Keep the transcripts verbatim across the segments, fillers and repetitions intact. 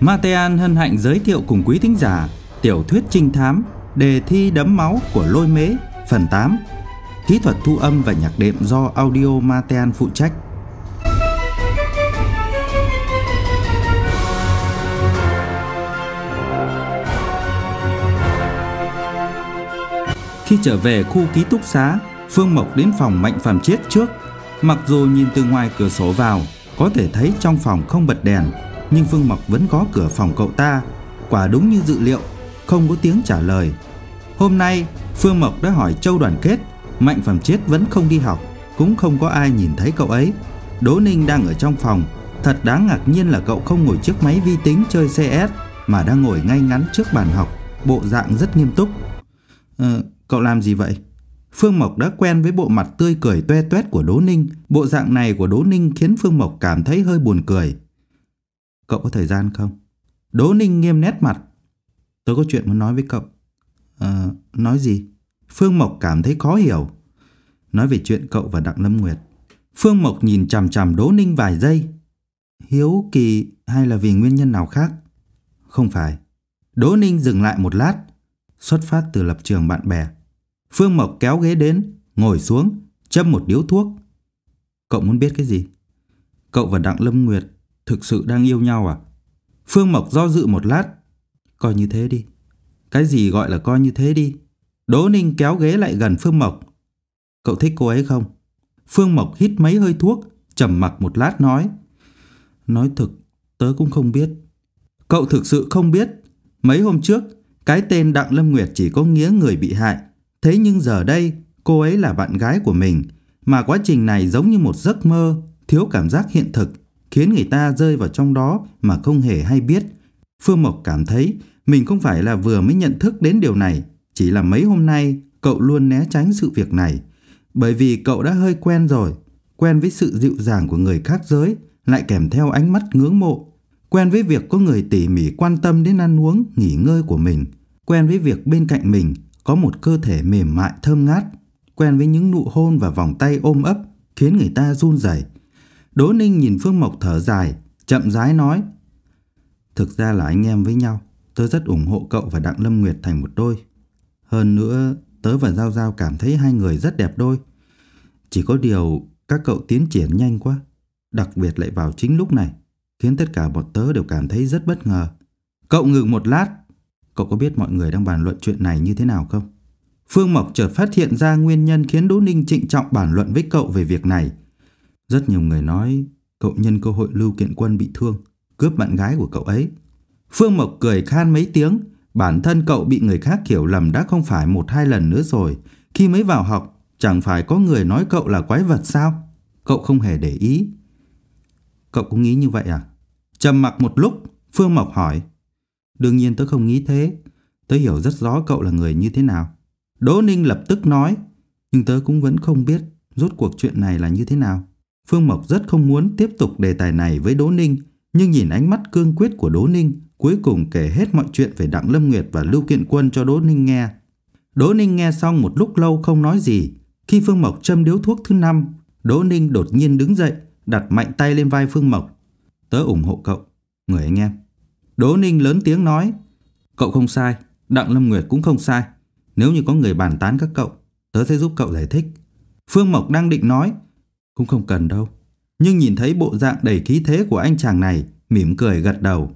Matean hân hạnh giới thiệu cùng quý thính giả tiểu thuyết trinh thám Đề thi đẫm máu của Lôi Mế phần tám. Kỹ thuật thu âm và nhạc đệm do Audio Matean phụ trách. Khi trở về khu ký túc xá, Phương Mộc đến phòng Mạnh Phàm Chiết trước. Mặc dù nhìn từ ngoài cửa sổ vào có thể thấy trong phòng không bật đèn, nhưng Phương Mộc vẫn có cửa phòng cậu ta. Quả đúng như dự liệu, không có tiếng trả lời. Hôm nay Phương Mộc đã hỏi Châu Đoàn Kết, Mạnh Phàm Chiết vẫn không đi học, cũng không có ai nhìn thấy cậu ấy. Đỗ Ninh đang ở trong phòng. Thật đáng ngạc nhiên là cậu không ngồi trước máy vi tính chơi xê ét, mà đang ngồi ngay ngắn trước bàn học, bộ dạng rất nghiêm túc. Ờ, cậu làm gì vậy? Phương Mộc đã quen với bộ mặt tươi cười toe toét của Đỗ Ninh. Bộ dạng này của Đỗ Ninh khiến Phương Mộc cảm thấy hơi buồn cười. Cậu có thời gian không? Đỗ Ninh nghiêm nét mặt. Tôi có chuyện muốn nói với cậu. Ờ, nói gì? Phương Mộc cảm thấy khó hiểu. Nói về chuyện cậu và Đặng Lâm Nguyệt. Phương Mộc nhìn chằm chằm Đỗ Ninh vài giây. Hiếu kỳ hay là vì nguyên nhân nào khác? Không phải. Đỗ Ninh dừng lại một lát. Xuất phát từ lập trường bạn bè. Phương Mộc kéo ghế đến, ngồi xuống, châm một điếu thuốc. Cậu muốn biết cái gì? Cậu và Đặng Lâm Nguyệt thực sự đang yêu nhau à? Phương Mộc do dự một lát. Coi như thế đi. Cái gì gọi là coi như thế đi? Đỗ Ninh kéo ghế lại gần Phương Mộc. Cậu thích cô ấy không? Phương Mộc hít mấy hơi thuốc, trầm mặc một lát nói. Nói thực, tớ cũng không biết. Cậu thực sự không biết? Mấy hôm trước, cái tên Đặng Lâm Nguyệt chỉ có nghĩa người bị hại. Thế nhưng giờ đây, cô ấy là bạn gái của mình. Mà quá trình này giống như một giấc mơ, thiếu cảm giác hiện thực, khiến người ta rơi vào trong đó mà không hề hay biết. Phương Mộc cảm thấy mình không phải là vừa mới nhận thức đến điều này, chỉ là mấy hôm nay cậu luôn né tránh sự việc này. Bởi vì cậu đã hơi quen rồi, quen với sự dịu dàng của người khác giới, lại kèm theo ánh mắt ngưỡng mộ. Quen với việc có người tỉ mỉ quan tâm đến ăn uống, nghỉ ngơi của mình. Quen với việc bên cạnh mình có một cơ thể mềm mại thơm ngát. Quen với những nụ hôn và vòng tay ôm ấp khiến người ta run rẩy. Đỗ Ninh nhìn Phương Mộc thở dài, chậm rãi nói. Thực ra là anh em với nhau, tớ rất ủng hộ cậu và Đặng Lâm Nguyệt thành một đôi. Hơn nữa, tớ và Giao Giao cảm thấy hai người rất đẹp đôi. Chỉ có điều các cậu tiến triển nhanh quá, đặc biệt lại vào chính lúc này, khiến tất cả bọn tớ đều cảm thấy rất bất ngờ. Cậu ngừng một lát. Cậu có biết mọi người đang bàn luận chuyện này như thế nào không? Phương Mộc chợt phát hiện ra nguyên nhân khiến Đỗ Ninh trịnh trọng bàn luận với cậu về việc này. Rất nhiều người nói cậu nhân cơ hội Lưu Kiện Quân bị thương, cướp bạn gái của cậu ấy. Phương Mộc cười khan mấy tiếng. Bản thân cậu bị người khác hiểu lầm đã không phải một hai lần nữa rồi. Khi mới vào học, chẳng phải có người nói cậu là quái vật sao? Cậu không hề để ý. Cậu cũng nghĩ như vậy à? Trầm mặc một lúc, Phương Mộc hỏi. Đương nhiên tớ không nghĩ thế. Tớ hiểu rất rõ cậu là người như thế nào. Đỗ Ninh lập tức nói. Nhưng tớ cũng vẫn không biết rốt cuộc chuyện này là như thế nào. Phương Mộc rất không muốn tiếp tục đề tài này với Đỗ Ninh, nhưng nhìn ánh mắt cương quyết của Đỗ Ninh, cuối cùng kể hết mọi chuyện về Đặng Lâm Nguyệt và Lưu Kiện Quân cho Đỗ Ninh nghe. Đỗ Ninh nghe xong một lúc lâu không nói gì. Khi Phương Mộc châm điếu thuốc thứ năm, Đỗ Ninh đột nhiên đứng dậy, đặt mạnh tay lên vai Phương Mộc. Tớ ủng hộ cậu, người anh em. Đỗ Ninh lớn tiếng nói. Cậu không sai, Đặng Lâm Nguyệt cũng không sai. Nếu như có người bàn tán các cậu, tớ sẽ giúp cậu giải thích. Phương Mộc đang định nói. Cũng không cần đâu. Nhưng nhìn thấy bộ dạng đầy khí thế của anh chàng này, mỉm cười gật đầu.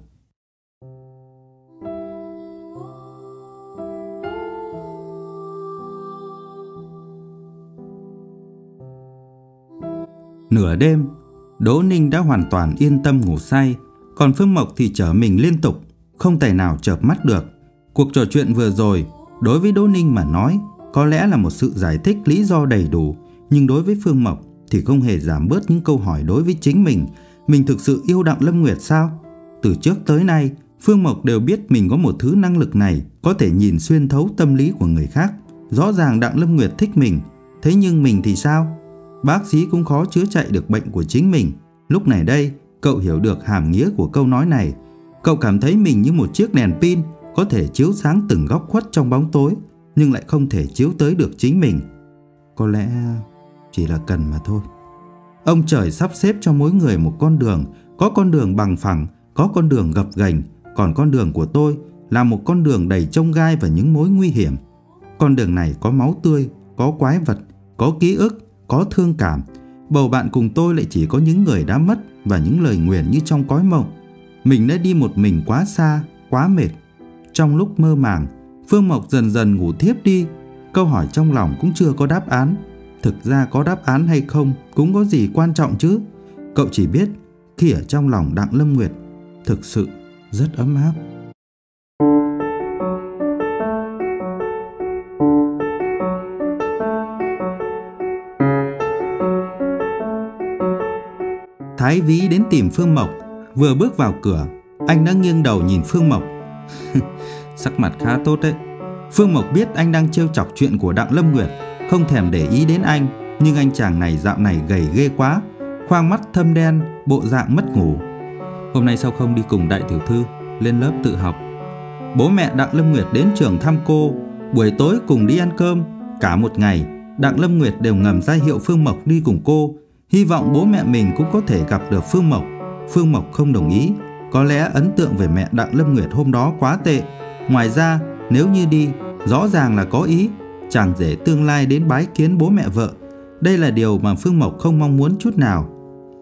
Nửa đêm, Đỗ Ninh đã hoàn toàn yên tâm ngủ say. Còn Phương Mộc thì trở mình liên tục, không thể nào chợp mắt được. Cuộc trò chuyện vừa rồi, đối với Đỗ Ninh mà nói, có lẽ là một sự giải thích lý do đầy đủ. Nhưng đối với Phương Mộc thì không hề giảm bớt những câu hỏi đối với chính mình. Mình thực sự yêu Đặng Lâm Nguyệt sao? Từ trước tới nay, Phương Mộc đều biết mình có một thứ năng lực này, có thể nhìn xuyên thấu tâm lý của người khác. Rõ ràng Đặng Lâm Nguyệt thích mình, thế nhưng mình thì sao? Bác sĩ cũng khó chữa chạy được bệnh của chính mình. Lúc này đây, cậu hiểu được hàm nghĩa của câu nói này. Cậu cảm thấy mình như một chiếc đèn pin, có thể chiếu sáng từng góc khuất trong bóng tối, nhưng lại không thể chiếu tới được chính mình. Có lẽ chỉ là cần mà thôi. Ông trời sắp xếp cho mỗi người một con đường. Có con đường bằng phẳng, có con đường gập ghềnh, còn con đường của tôi là một con đường đầy chông gai và những mối nguy hiểm. Con đường này có máu tươi, có quái vật, có ký ức, có thương cảm. Bầu bạn cùng tôi lại chỉ có những người đã mất và những lời nguyền như trong cõi mộng. Mình đã đi một mình quá xa, quá mệt. Trong lúc mơ màng, Phương Mộc dần dần ngủ thiếp đi. Câu hỏi trong lòng cũng chưa có đáp án. Thực ra có đáp án hay không cũng có gì quan trọng chứ. Cậu chỉ biết khi ở trong lòng Đặng Lâm Nguyệt thực sự rất ấm áp. Thái Vĩ đến tìm Phương Mộc. Vừa bước vào cửa, anh đã nghiêng đầu nhìn Phương Mộc. Sắc mặt khá tốt đấy. Phương Mộc biết anh đang trêu chọc chuyện của Đặng Lâm Nguyệt, không thèm để ý đến anh. Nhưng anh chàng này dạo này gầy ghê quá, khoang mắt thâm đen, bộ dạng mất ngủ. Hôm nay sao không đi cùng đại tiểu thư lên lớp tự học? Bố mẹ Đặng Lâm Nguyệt đến trường thăm cô, buổi tối cùng đi ăn cơm. Cả một ngày, Đặng Lâm Nguyệt đều ngầm ra hiệu Phương Mộc đi cùng cô, hy vọng bố mẹ mình cũng có thể gặp được Phương Mộc. Phương Mộc không đồng ý. Có lẽ ấn tượng về mẹ Đặng Lâm Nguyệt hôm đó quá tệ. Ngoài ra, nếu như đi, rõ ràng là có ý chàng rể tương lai đến bái kiến bố mẹ vợ. Đây là điều mà Phương Mộc không mong muốn chút nào.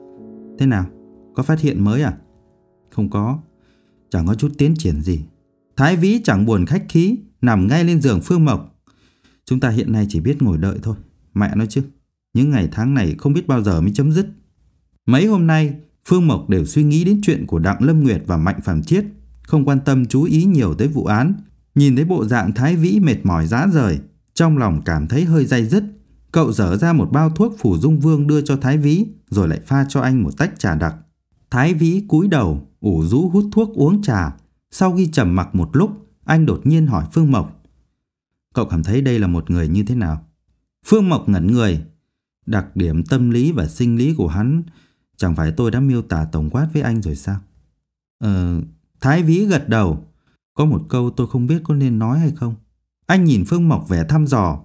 Thế nào? Có phát hiện mới à? Không có. Chẳng có chút tiến triển gì. Thái Vĩ chẳng buồn khách khí, nằm ngay lên giường Phương Mộc. Chúng ta hiện nay chỉ biết ngồi đợi thôi. Mẹ nói chứ, những ngày tháng này không biết bao giờ mới chấm dứt. Mấy hôm nay, Phương Mộc đều suy nghĩ đến chuyện của Đặng Lâm Nguyệt và Mạnh Phàm Chiết, không quan tâm chú ý nhiều tới vụ án. Nhìn thấy bộ dạng Thái Vĩ mệt mỏi rã rời, trong lòng cảm thấy hơi day dứt. Cậu dở ra một bao thuốc Phủ Dung Vương đưa cho Thái Vĩ, rồi lại pha cho anh một tách trà đặc. Thái Vĩ cúi đầu, ủ rũ hút thuốc uống trà. Sau khi trầm mặc một lúc, anh đột nhiên hỏi Phương Mộc: Cậu cảm thấy đây là một người như thế nào? Phương Mộc ngẩn người. Đặc điểm tâm lý và sinh lý của hắn, chẳng phải tôi đã miêu tả tổng quát với anh rồi sao? Ờ... Thái Vĩ gật đầu. Có một câu tôi không biết có nên nói hay không. Anh nhìn Phương Mộc vẻ thăm dò.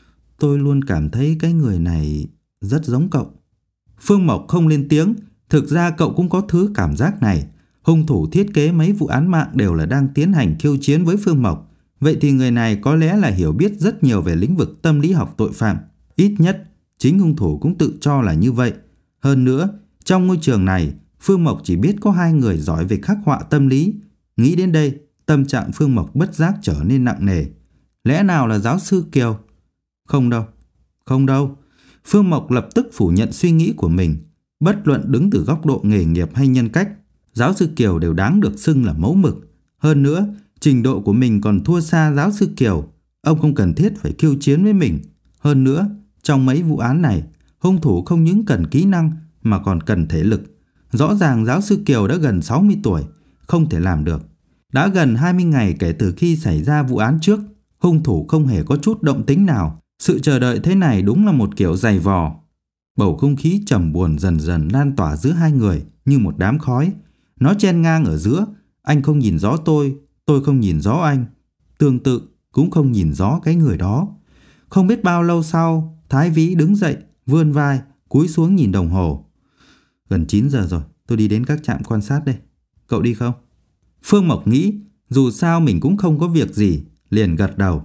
Tôi luôn cảm thấy cái người này rất giống cậu. Phương Mộc không lên tiếng. Thực ra cậu cũng có thứ cảm giác này. Hung thủ thiết kế mấy vụ án mạng đều là đang tiến hành khiêu chiến với Phương Mộc. Vậy thì người này có lẽ là hiểu biết rất nhiều về lĩnh vực tâm lý học tội phạm. Ít nhất chính hung thủ cũng tự cho là như vậy. Hơn nữa, trong ngôi trường này, Phương Mộc chỉ biết có hai người giỏi về khắc họa tâm lý. Nghĩ đến đây, tâm trạng Phương Mộc bất giác trở nên nặng nề. Lẽ nào là giáo sư Kiều? Không đâu, không đâu. Phương Mộc lập tức phủ nhận suy nghĩ của mình. Bất luận đứng từ góc độ nghề nghiệp hay nhân cách, giáo sư Kiều đều đáng được xưng là mẫu mực. Hơn nữa, trình độ của mình còn thua xa giáo sư Kiều. Ông không cần thiết phải khiêu chiến với mình. Hơn nữa, trong mấy vụ án này, hung thủ không những cần kỹ năng mà còn cần thể lực. Rõ ràng giáo sư Kiều đã gần sáu mươi tuổi, không thể làm được. Đã gần hai mươi ngày kể từ khi xảy ra vụ án trước, hung thủ không hề có chút động tĩnh nào. Sự chờ đợi thế này đúng là một kiểu dày vò. Bầu không khí trầm buồn dần dần lan tỏa giữa hai người như một đám khói. Nó chen ngang ở giữa. Anh không nhìn rõ tôi, tôi không nhìn rõ anh. Tương tự cũng không nhìn rõ cái người đó. Không biết bao lâu sau, Thái Vĩ đứng dậy, vươn vai, cúi xuống nhìn đồng hồ. Gần chín giờ rồi, tôi đi đến các trạm quan sát đây. Cậu đi không? Phương Mộc nghĩ, dù sao mình cũng không có việc gì, liền gật đầu.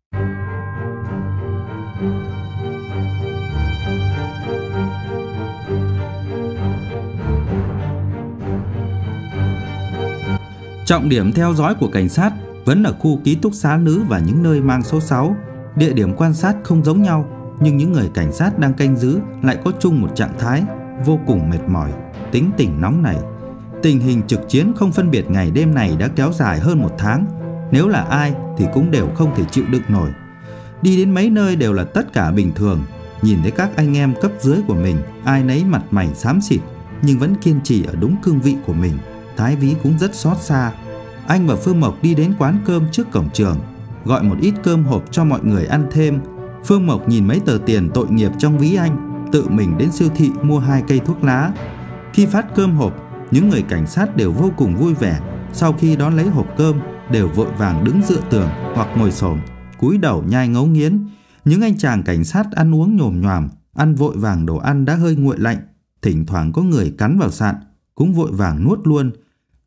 Trọng điểm theo dõi của cảnh sát vẫn ở khu ký túc xá nữ và những nơi mang số sáu. Địa điểm quan sát không giống nhau, nhưng những người cảnh sát đang canh giữ lại có chung một trạng thái vô cùng mệt mỏi, tính tình nóng nảy. Tình hình trực chiến không phân biệt ngày đêm này đã kéo dài hơn một tháng. Nếu là ai thì cũng đều không thể chịu đựng nổi. Đi đến mấy nơi đều là tất cả bình thường. Nhìn thấy các anh em cấp dưới của mình, ai nấy mặt mày xám xịt, nhưng vẫn kiên trì ở đúng cương vị của mình. Thái Vĩ cũng rất xót xa. Anh và Phương Mộc đi đến quán cơm trước cổng trường, gọi một ít cơm hộp cho mọi người ăn thêm. Phương Mộc nhìn mấy tờ tiền tội nghiệp trong ví anh, tự mình đến siêu thị mua hai cây thuốc lá. Khi phát cơm hộp, những người cảnh sát đều vô cùng vui vẻ. Sau khi đón lấy hộp cơm, đều vội vàng đứng dựa tường hoặc ngồi xổm, cúi đầu nhai ngấu nghiến. Những anh chàng cảnh sát ăn uống nhồm nhoàm, ăn vội vàng đồ ăn đã hơi nguội lạnh. Thỉnh thoảng có người cắn vào sạn, cũng vội vàng nuốt luôn.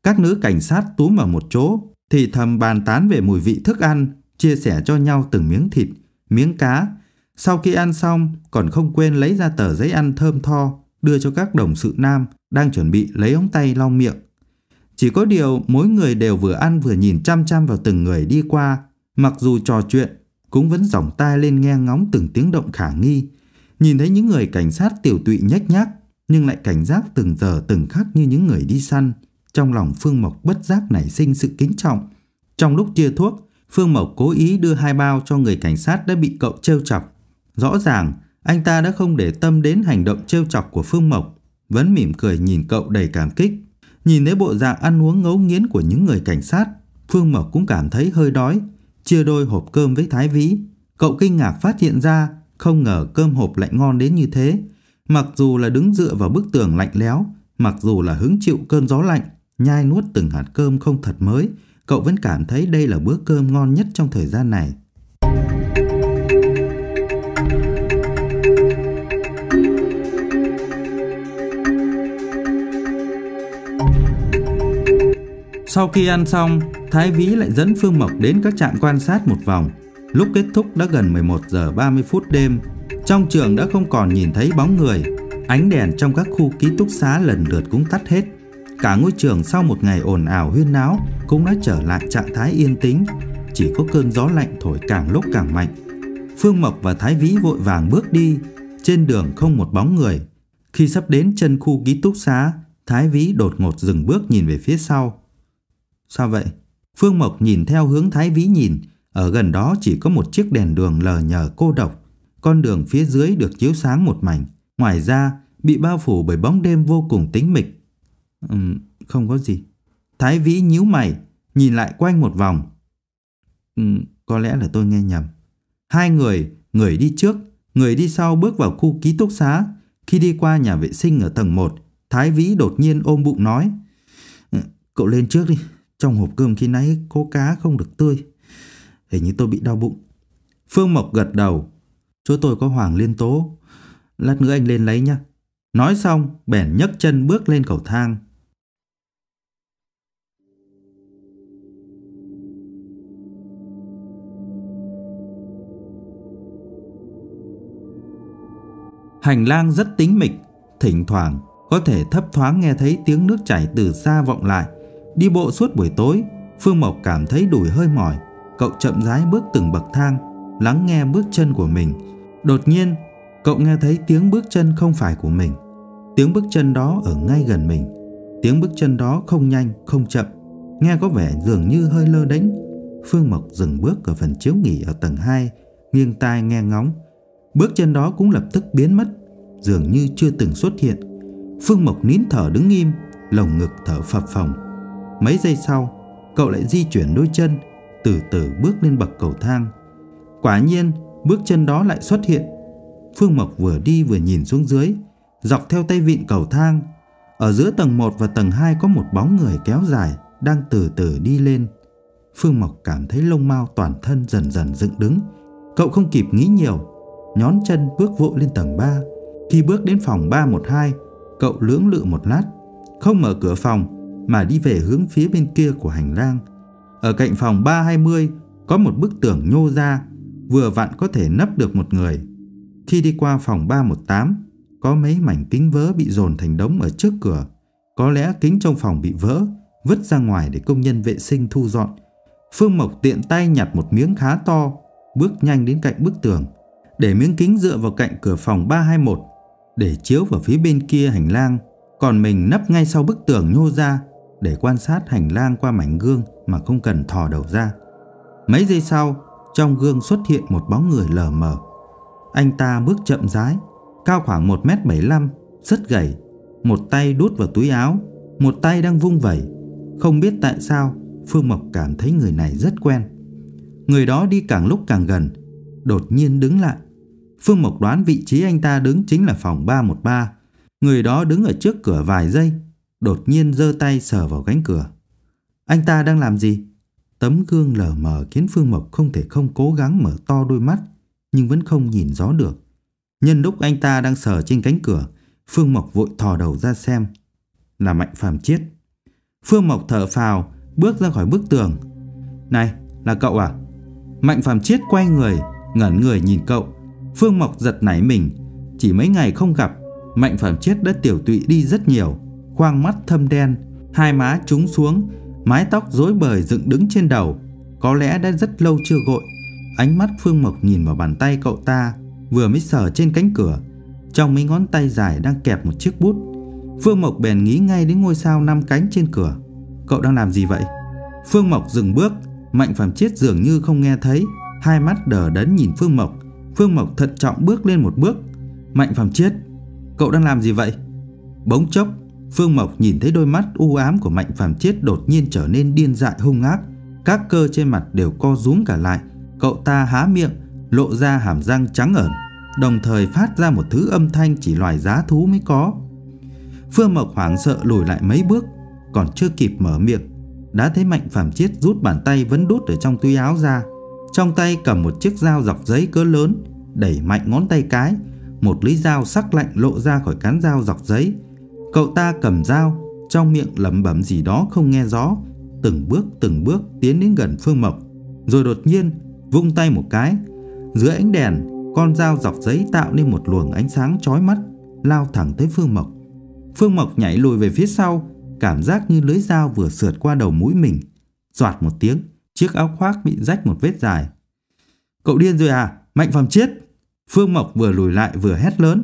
Các nữ cảnh sát túm vào một chỗ, thì thầm bàn tán về mùi vị thức ăn, chia sẻ cho nhau từng miếng thịt, miếng cá. Sau khi ăn xong, còn không quên lấy ra tờ giấy ăn thơm tho, đưa cho các đồng sự nam đang chuẩn bị lấy ống tay lau miệng. Chỉ có điều mỗi người đều vừa ăn vừa nhìn chăm chăm vào từng người đi qua, mặc dù trò chuyện cũng vẫn dòng tai lên nghe ngóng từng tiếng động khả nghi. Nhìn thấy những người cảnh sát tiểu tụy nhếch nhác, nhưng lại cảnh giác từng giờ từng khắc như những người đi săn. Trong lòng Phương Mộc bất giác nảy sinh sự kính trọng. Trong lúc chia thuốc, Phương Mộc cố ý đưa hai bao cho người cảnh sát đã bị cậu trêu chọc. Rõ ràng anh ta đã không để tâm đến hành động trêu chọc của Phương Mộc, vẫn mỉm cười nhìn cậu đầy cảm kích. Nhìn thấy bộ dạng ăn uống ngấu nghiến của những người cảnh sát, Phương Mộc cũng cảm thấy hơi đói. Chia đôi hộp cơm với Thái Vĩ, cậu kinh ngạc phát hiện ra không ngờ cơm hộp lại ngon đến như thế. Mặc dù là đứng dựa vào bức tường lạnh lẽo, mặc dù là hứng chịu cơn gió lạnh, nhai nuốt từng hạt cơm không thật mới, cậu vẫn cảm thấy đây là bữa cơm ngon nhất trong thời gian này. Sau khi ăn xong, Thái Vĩ lại dẫn Phương Mộc đến các trạm quan sát một vòng. Lúc kết thúc đã gần mười một giờ ba mươi phút đêm. Trong trường đã không còn nhìn thấy bóng người. Ánh đèn trong các khu ký túc xá lần lượt cũng tắt hết. Cả ngôi trường sau một ngày ồn ào huyên náo cũng đã trở lại trạng thái yên tĩnh. Chỉ có cơn gió lạnh thổi càng lúc càng mạnh. Phương Mộc và Thái Vĩ vội vàng bước đi. Trên đường không một bóng người. Khi sắp đến chân khu ký túc xá, Thái Vĩ đột ngột dừng bước nhìn về phía sau. Sao vậy? Phương Mộc nhìn theo hướng Thái Vĩ nhìn. Ở gần đó chỉ có một chiếc đèn đường lờ nhờ cô độc. Con đường phía dưới được chiếu sáng một mảnh. Ngoài ra bị bao phủ bởi bóng đêm vô cùng tĩnh mịch. Ừm, không có gì. Thái Vĩ nhíu mày, nhìn lại quanh một vòng. Ừm, có lẽ là tôi nghe nhầm. Hai người, người đi trước, người đi sau bước vào khu ký túc xá. Khi đi qua nhà vệ sinh ở tầng một, Thái Vĩ đột nhiên ôm bụng nói: Cậu lên trước đi. Trong hộp cơm khi nãy có cá không được tươi. Hình như tôi bị đau bụng. Phương Mộc gật đầu. Chỗ tôi có Hoàng Liên Tố. Lát nữa anh lên lấy nhé. Nói xong bèn nhấc chân bước lên cầu thang. Hành lang rất tĩnh mịch. Thỉnh thoảng có thể thấp thoáng nghe thấy tiếng nước chảy từ xa vọng lại. Đi bộ suốt buổi tối, Phương Mộc cảm thấy đùi hơi mỏi. Cậu chậm rãi bước từng bậc thang, lắng nghe bước chân của mình. Đột nhiên, cậu nghe thấy tiếng bước chân không phải của mình. Tiếng bước chân đó ở ngay gần mình. Tiếng bước chân đó không nhanh, không chậm, nghe có vẻ dường như hơi lơ đễnh. Phương Mộc dừng bước ở phần chiếu nghỉ ở tầng hai, nghiêng tai nghe ngóng. Bước chân đó cũng lập tức biến mất, dường như chưa từng xuất hiện. Phương Mộc nín thở đứng im, lồng ngực thở phập phồng. Mấy giây sau, cậu lại di chuyển đôi chân, từ từ bước lên bậc cầu thang. Quả nhiên, bước chân đó lại xuất hiện. Phương Mộc vừa đi vừa nhìn xuống dưới, dọc theo tay vịn cầu thang. Ở giữa tầng một và tầng hai có một bóng người kéo dài, đang từ từ đi lên. Phương Mộc cảm thấy lông mao toàn thân dần dần dựng đứng. Cậu không kịp nghĩ nhiều, nhón chân bước vội lên tầng ba. Khi bước đến phòng ba một hai, cậu lưỡng lự một lát, không mở cửa phòng mà đi về hướng phía bên kia của hành lang. Ở cạnh phòng ba hai mươi có một bức tường nhô ra, vừa vặn có thể nấp được một người. Khi đi qua phòng ba một tám, có mấy mảnh kính vỡ bị dồn thành đống ở trước cửa. Có lẽ kính trong phòng bị vỡ, vứt ra ngoài để công nhân vệ sinh thu dọn. Phương Mộc tiện tay nhặt một miếng khá to, bước nhanh đến cạnh bức tường, để miếng kính dựa vào cạnh cửa phòng ba hai một để chiếu vào phía bên kia hành lang. Còn mình nấp ngay sau bức tường nhô ra để quan sát hành lang qua mảnh gương mà không cần thò đầu ra. Mấy giây sau, trong gương xuất hiện một bóng người lờ mờ. Anh ta bước chậm rãi, cao khoảng một mét bảy mươi lăm, rất gầy. Một tay đút vào túi áo, một tay đang vung vẩy. Không biết tại sao, Phương Mộc cảm thấy người này rất quen. Người đó đi càng lúc càng gần, đột nhiên đứng lại. Phương Mộc đoán vị trí anh ta đứng chính là phòng ba một ba. Người đó đứng ở trước cửa vài giây, đột nhiên giơ tay sờ vào cánh cửa. Anh ta đang làm gì? Tấm gương lờ mờ khiến Phương Mộc không thể không cố gắng mở to đôi mắt, nhưng vẫn không nhìn rõ được. Nhân lúc anh ta đang sờ trên cánh cửa, Phương Mộc vội thò đầu ra xem. Là Mạnh Phàm Chiết. Phương Mộc thở phào, bước ra khỏi bức tường. Này, là cậu à? Mạnh Phàm Chiết quay người, ngẩn người nhìn cậu. Phương Mộc giật nảy mình. Chỉ mấy ngày không gặp, Mạnh Phàm Chiết đã tiểu tụy đi rất nhiều. Khoang mắt thâm đen, hai má trúng xuống, mái tóc rối bời dựng đứng trên đầu. Có lẽ đã rất lâu chưa gội. Ánh mắt Phương Mộc nhìn vào bàn tay cậu ta, vừa mới sờ trên cánh cửa. Trong mấy ngón tay dài đang kẹp một chiếc bút. Phương Mộc bèn nghĩ ngay đến ngôi sao năm cánh trên cửa. Cậu đang làm gì vậy? Phương Mộc dừng bước. Mạnh Phàm Chiết dường như không nghe thấy, hai mắt đờ đẫn nhìn Phương Mộc. Phương Mộc thận trọng bước lên một bước. Mạnh Phàm Chiết, cậu đang làm gì vậy? Bỗng chốc, Phương Mộc nhìn thấy đôi mắt u ám của Mạnh Phàm Chiết đột nhiên trở nên điên dại hung ác. Các cơ trên mặt đều co rúm cả lại. Cậu ta há miệng, lộ ra hàm răng trắng ẩn, đồng thời phát ra một thứ âm thanh chỉ loài dã thú mới có. Phương Mộc hoảng sợ lùi lại mấy bước. Còn chưa kịp mở miệng, đã thấy Mạnh Phàm Chiết rút bàn tay vấn đút ở trong túi áo ra. Trong tay cầm một chiếc dao dọc giấy cỡ lớn, đẩy mạnh ngón tay cái. Một lưỡi dao sắc lạnh lộ ra khỏi cán dao dọc giấy. Cậu ta cầm dao, trong miệng lẩm bẩm gì đó không nghe rõ, từng bước từng bước tiến đến gần Phương Mộc. Rồi đột nhiên vung tay một cái, dưới ánh đèn, con dao dọc giấy tạo nên một luồng ánh sáng chói mắt, lao thẳng tới Phương Mộc. Phương Mộc nhảy lùi về phía sau, cảm giác như lưỡi dao vừa sượt qua đầu mũi mình. Xoạt một tiếng, chiếc áo khoác bị rách một vết dài. Cậu điên rồi à, Mạnh Phàm Chiết? Phương Mộc vừa lùi lại vừa hét lớn.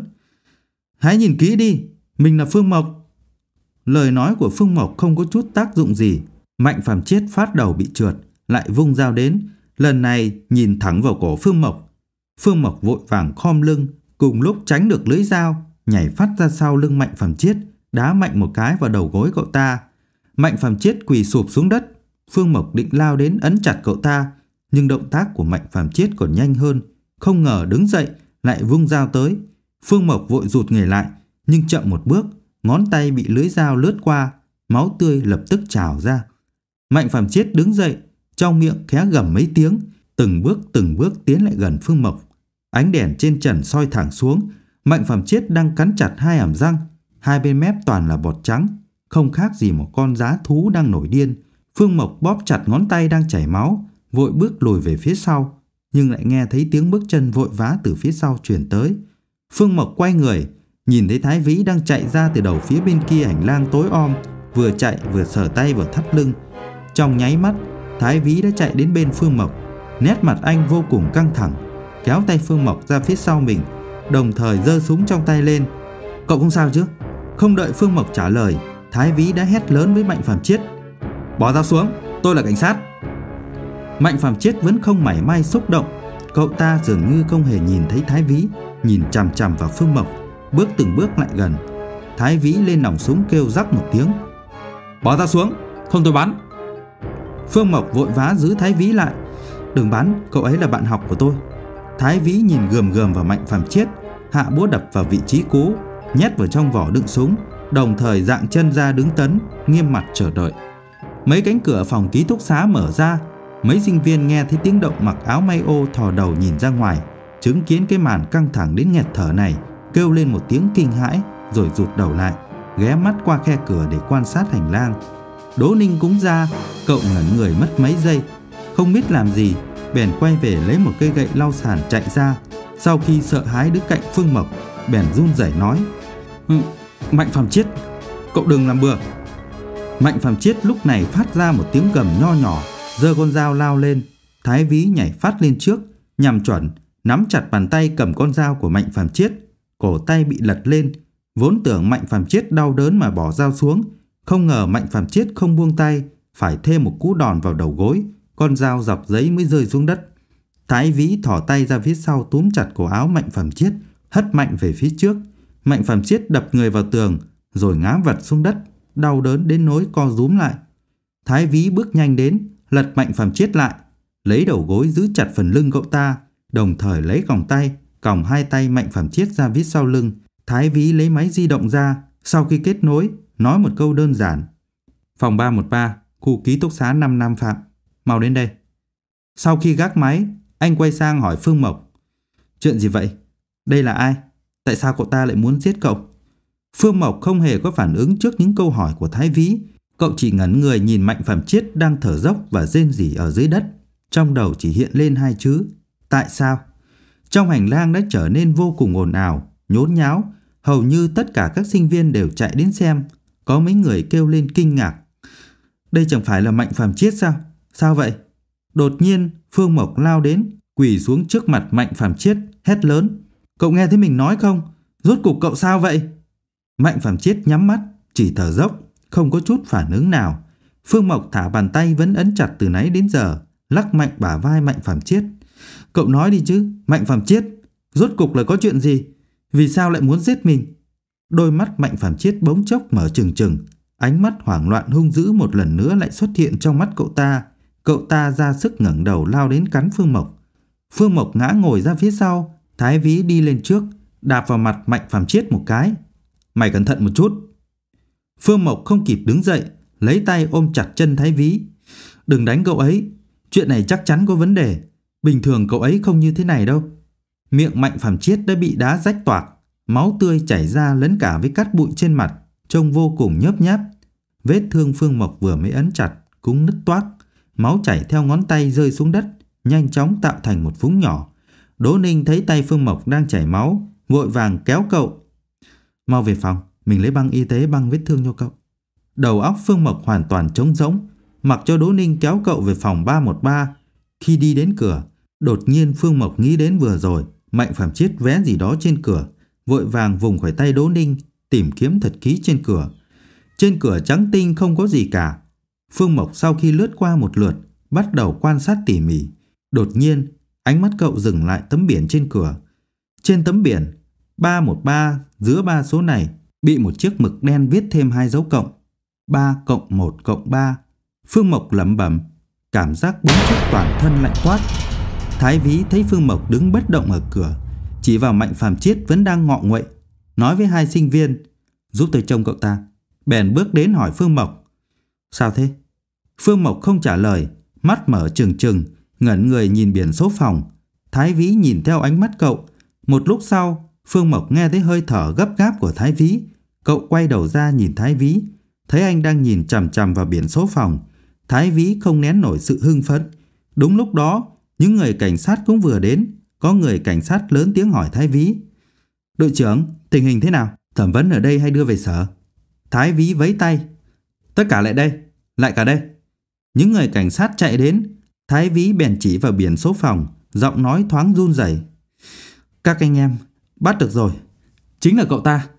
Hãy nhìn kỹ đi, mình là Phương Mộc. Lời nói của Phương Mộc không có chút tác dụng gì. Mạnh Phàm Chiết phát đầu bị trượt, lại vung dao đến, lần này nhìn thẳng vào cổ Phương Mộc. Phương Mộc vội vàng khom lưng, cùng lúc tránh được lưỡi dao, nhảy phát ra sau lưng Mạnh Phàm Chiết, đá mạnh một cái vào đầu gối cậu ta. Mạnh Phàm Chiết quỳ sụp xuống đất. Phương Mộc định lao đến ấn chặt cậu ta, nhưng động tác của Mạnh Phàm Chiết còn nhanh hơn, không ngờ đứng dậy lại vung dao tới. Phương Mộc vội rụt người lại, nhưng chậm một bước, ngón tay bị lưỡi dao lướt qua, máu tươi lập tức trào ra. Mạnh Phàm Chiết đứng dậy, trong miệng khẽ gầm mấy tiếng, từng bước từng bước tiến lại gần Phương Mộc. Ánh đèn trên trần soi thẳng xuống. Mạnh Phàm Chiết đang cắn chặt hai hàm răng, hai bên mép toàn là bọt trắng, không khác gì một con dã thú đang nổi điên. Phương Mộc bóp chặt ngón tay đang chảy máu, vội bước lùi về phía sau, nhưng lại nghe thấy tiếng bước chân vội vã từ phía sau truyền tới. Phương Mộc quay người, nhìn thấy Thái Vĩ đang chạy ra từ đầu phía bên kia hành lang tối om, vừa chạy vừa sờ tay vào thắt lưng. Trong nháy mắt, Thái Vĩ đã chạy đến bên Phương Mộc. Nét mặt anh vô cùng căng thẳng, kéo tay Phương Mộc ra phía sau mình, đồng thời giơ súng trong tay lên. Cậu không sao chứ? Không đợi Phương Mộc trả lời, Thái Vĩ đã hét lớn với Mạnh Phàm Chiết. Bỏ dao xuống, tôi là cảnh sát. Mạnh Phàm Chiết vẫn không mảy may xúc động. Cậu ta dường như không hề nhìn thấy Thái Vĩ, nhìn chằm chằm vào Phương Mộc, bước từng bước lại gần. Thái Vĩ lên nòng súng kêu rắc một tiếng. Bỏ dao xuống, không tôi bắn. Phương Mộc vội vã giữ Thái Vĩ lại. Đừng bắn, cậu ấy là bạn học của tôi. Thái Vĩ nhìn gườm gườm vào Mạnh Phàm Chiết, hạ búa đập vào vị trí cũ, nhét vào trong vỏ đựng súng, đồng thời dạng chân ra đứng tấn, nghiêm mặt chờ đợi. Mấy cánh cửa phòng ký túc xá mở ra. Mấy sinh viên nghe thấy tiếng động mặc áo may ô thò đầu nhìn ra ngoài, chứng kiến cái màn căng thẳng đến nghẹt thở này, kêu lên một tiếng kinh hãi, rồi rụt đầu lại, ghé mắt qua khe cửa để quan sát hành lang. Đỗ Ninh cũng ra. Cậu ngẩn người mất mấy giây, không biết làm gì, bèn quay về lấy một cây gậy lau sàn chạy ra. Sau khi sợ hãi đứng cạnh Phương Mộc, bèn run rẩy nói. ừ, Mạnh Phàm Chiết, cậu đừng làm bừa. Mạnh Phàm Chiết lúc này phát ra một tiếng gầm nho nhỏ, giơ con dao lao lên. Thái Vĩ nhảy phát lên trước, nhằm chuẩn, nắm chặt bàn tay cầm con dao của Mạnh Phàm Chiết. Cổ tay bị lật lên. Vốn tưởng Mạnh Phàm Chiết đau đớn mà bỏ dao xuống, không ngờ Mạnh Phàm Chiết không buông tay, phải thêm một cú đòn vào đầu gối, con dao dọc giấy mới rơi xuống đất. Thái Vĩ thò tay ra phía sau túm chặt cổ áo Mạnh Phàm Chiết, hất mạnh về phía trước. Mạnh Phàm Chiết đập người vào tường, rồi ngã vật xuống đất, đau đớn đến nỗi co rúm lại. Thái Vĩ bước nhanh đến, lật Mạnh Phàm Chiết lại, lấy đầu gối giữ chặt phần lưng cậu ta, đồng thời lấy còng tay còng hai tay Mạnh Phàm Chiết ra phía sau lưng. Thái Vĩ lấy máy di động ra, sau khi kết nối, nói một câu đơn giản. Phòng ba một ba, khu ký túc xá năm Nam Phạm, mau đến đây. Sau khi gác máy, anh quay sang hỏi Phương Mộc. Chuyện gì vậy? Đây là ai? Tại sao cậu ta lại muốn giết cậu? Phương Mộc không hề có phản ứng trước những câu hỏi của Thái Vĩ. Cậu chỉ ngẩn người nhìn Mạnh Phàm Chiết đang thở dốc và rên rỉ ở dưới đất. Trong đầu chỉ hiện lên hai chữ: tại sao? Trong hành lang đã trở nên vô cùng ồn ào, nhốn nháo. Hầu như tất cả các sinh viên đều chạy đến xem. Có mấy người kêu lên kinh ngạc: đây chẳng phải là Mạnh Phàm Chiết sao? Sao vậy? Đột nhiên Phương Mộc lao đến, quỳ xuống trước mặt Mạnh Phàm Chiết, hét lớn: cậu nghe thấy mình nói không? Rốt cục cậu sao vậy? Mạnh Phàm Chiết nhắm mắt, chỉ thở dốc, không có chút phản ứng nào. Phương Mộc thả bàn tay vẫn ấn chặt từ nãy đến giờ, lắc mạnh bả vai Mạnh Phàm Chiết. Cậu nói đi chứ, Mạnh Phàm Chiết, rốt cục là có chuyện gì? Vì sao lại muốn giết mình? Đôi mắt Mạnh Phàm Chiết bỗng chốc mở trừng trừng, ánh mắt hoảng loạn hung dữ một lần nữa lại xuất hiện trong mắt cậu ta. Cậu ta ra sức ngẩng đầu lao đến cắn Phương Mộc. Phương Mộc ngã ngồi ra phía sau, Thái Vĩ đi lên trước, đạp vào mặt Mạnh Phàm Chiết một cái. Mày cẩn thận một chút. Phương Mộc không kịp đứng dậy, lấy tay ôm chặt chân Thái Vĩ. Đừng đánh cậu ấy, chuyện này chắc chắn có vấn đề. Bình thường cậu ấy không như thế này đâu. Miệng Mạnh Phàm Chiết đã bị đá rách toạc, máu tươi chảy ra lẫn cả với cát bụi trên mặt, trông vô cùng nhớp nháp. Vết thương Phương Mộc vừa mới ấn chặt cũng nứt toác, máu chảy theo ngón tay rơi xuống đất, nhanh chóng tạo thành một vũng nhỏ. Đỗ Ninh thấy tay Phương Mộc đang chảy máu, vội vàng kéo cậu. Mau về phòng, mình lấy băng y tế băng vết thương cho cậu. Đầu óc Phương Mộc hoàn toàn trống rỗng, mặc cho Đỗ Ninh kéo cậu về phòng ba một ba. Khi đi đến cửa, đột nhiên Phương Mộc nghĩ đến vừa rồi Mạnh Phàm Chiết vé gì đó trên cửa, vội vàng vùng khỏi tay Đỗ Ninh, tìm kiếm thật kỹ trên cửa. Trên cửa trắng tinh không có gì cả. Phương Mộc sau khi lướt qua một lượt, bắt đầu quan sát tỉ mỉ. Đột nhiên, ánh mắt cậu dừng lại tấm biển trên cửa. Trên tấm biển ba một ba, giữa ba số này bị một chiếc mực đen viết thêm hai dấu cộng: ba cộng một cộng ba. Phương Mộc lẩm bẩm, cảm giác bốn chốc toàn thân lạnh toát. Thái Vĩ thấy Phương Mộc đứng bất động ở cửa, chỉ vào Mạnh Phàm Chiết vẫn đang ngọ nguậy, nói với hai sinh viên: giúp tôi trông cậu ta. Bèn bước đến hỏi Phương Mộc: sao thế? Phương Mộc không trả lời, mắt mở trừng trừng, ngẩn người nhìn biển số phòng. Thái Vĩ nhìn theo ánh mắt cậu. Một lúc sau, Phương Mộc nghe thấy hơi thở gấp gáp của Thái Vĩ. Cậu quay đầu ra nhìn Thái Vĩ, thấy anh đang nhìn chằm chằm vào biển số phòng. Thái Vĩ không nén nổi sự hưng phấn. Đúng lúc đó, những người cảnh sát cũng vừa đến. Có người cảnh sát lớn tiếng hỏi Thái Vĩ: đội trưởng, tình hình thế nào? Thẩm vấn ở đây hay đưa về sở? Thái Vĩ vẫy tay: tất cả lại đây, lại cả đây. Những người cảnh sát chạy đến. Thái Vĩ bèn chỉ vào biển số phòng, giọng nói thoáng run rẩy: các anh em, bắt được rồi, chính là cậu ta.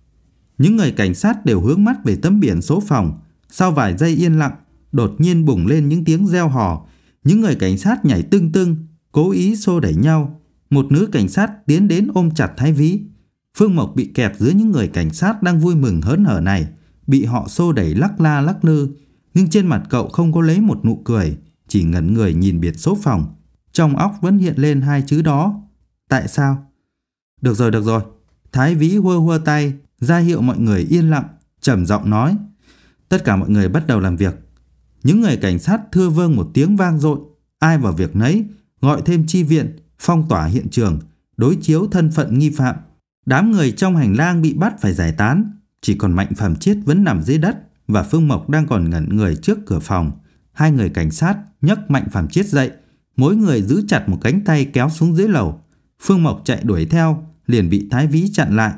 Những người cảnh sát đều hướng mắt về tấm biển số phòng. Sau vài giây yên lặng, đột nhiên bùng lên những tiếng reo hò. Những người cảnh sát nhảy tưng tưng, cố ý xô đẩy nhau. Một nữ cảnh sát tiến đến ôm chặt Thái Vĩ. Phương Mộc bị kẹp giữa những người cảnh sát đang vui mừng hớn hở này, bị họ xô đẩy lắc la lắc lư. Nhưng trên mặt cậu không có lấy một nụ cười, chỉ ngẩn người nhìn biển số phòng. Trong óc vẫn hiện lên hai chữ đó: tại sao? Được rồi, được rồi. Thái Vĩ hua hua tay, ra hiệu mọi người yên lặng, trầm giọng nói: tất cả mọi người bắt đầu làm việc. Những người cảnh sát thưa vâng một tiếng vang dội, ai vào việc nấy, gọi thêm chi viện, phong tỏa hiện trường, đối chiếu thân phận nghi phạm. Đám người trong hành lang bị bắt phải giải tán, chỉ còn Mạnh Phàm Chiết vẫn nằm dưới đất và Phương Mộc đang còn ngẩn người trước cửa phòng. Hai người cảnh sát nhấc Mạnh Phàm Chiết dậy, mỗi người giữ chặt một cánh tay kéo xuống dưới lầu. Phương Mộc chạy đuổi theo, liền bị Thái Vĩ chặn lại.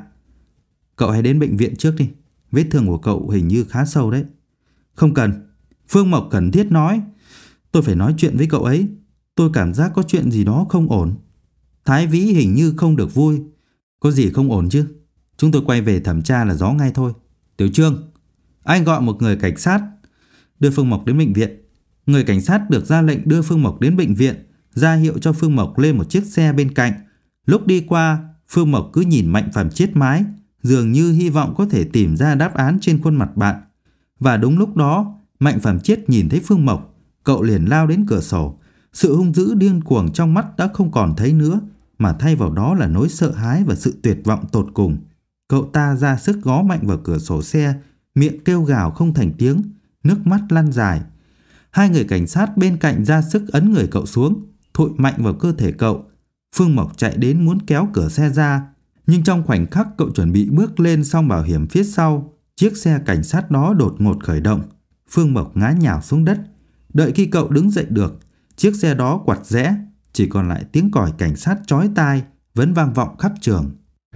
Cậu hãy đến bệnh viện trước đi, vết thương của cậu hình như khá sâu đấy. Không cần. Phương Mộc cần thiết nói: tôi phải nói chuyện với cậu ấy, tôi cảm giác có chuyện gì đó không ổn. Thái Vĩ hình như không được vui. Có gì không ổn chứ? Chúng tôi quay về thẩm tra là rõ ngay thôi. Tiểu Trương, anh gọi một người cảnh sát, đưa Phương Mộc đến bệnh viện. Người cảnh sát được ra lệnh đưa Phương Mộc đến bệnh viện, ra hiệu cho Phương Mộc lên một chiếc xe bên cạnh. Lúc đi qua, Phương Mộc cứ nhìn Mạnh Phàm Chiết mãi, dường như hy vọng có thể tìm ra đáp án trên khuôn mặt bạn. Và đúng lúc đó, Mạnh Phàm Chiết nhìn thấy Phương Mộc, cậu liền lao đến cửa sổ. Sự hung dữ điên cuồng trong mắt đã không còn thấy nữa, mà thay vào đó là nỗi sợ hãi và sự tuyệt vọng tột cùng. Cậu ta ra sức gõ mạnh vào cửa sổ xe, miệng kêu gào không thành tiếng, nước mắt lăn dài. Hai người cảnh sát bên cạnh ra sức ấn người cậu xuống, thụi mạnh vào cơ thể cậu. Phương Mộc chạy đến muốn kéo cửa xe ra, nhưng trong khoảnh khắc cậu chuẩn bị bước lên song bảo hiểm phía sau, chiếc xe cảnh sát đó đột ngột khởi động. Phương Mộc ngã nhào xuống đất. Đợi khi cậu đứng dậy được, chiếc xe đó quặt rẽ, chỉ còn lại tiếng còi cảnh sát chói tai vẫn vang vọng khắp trường.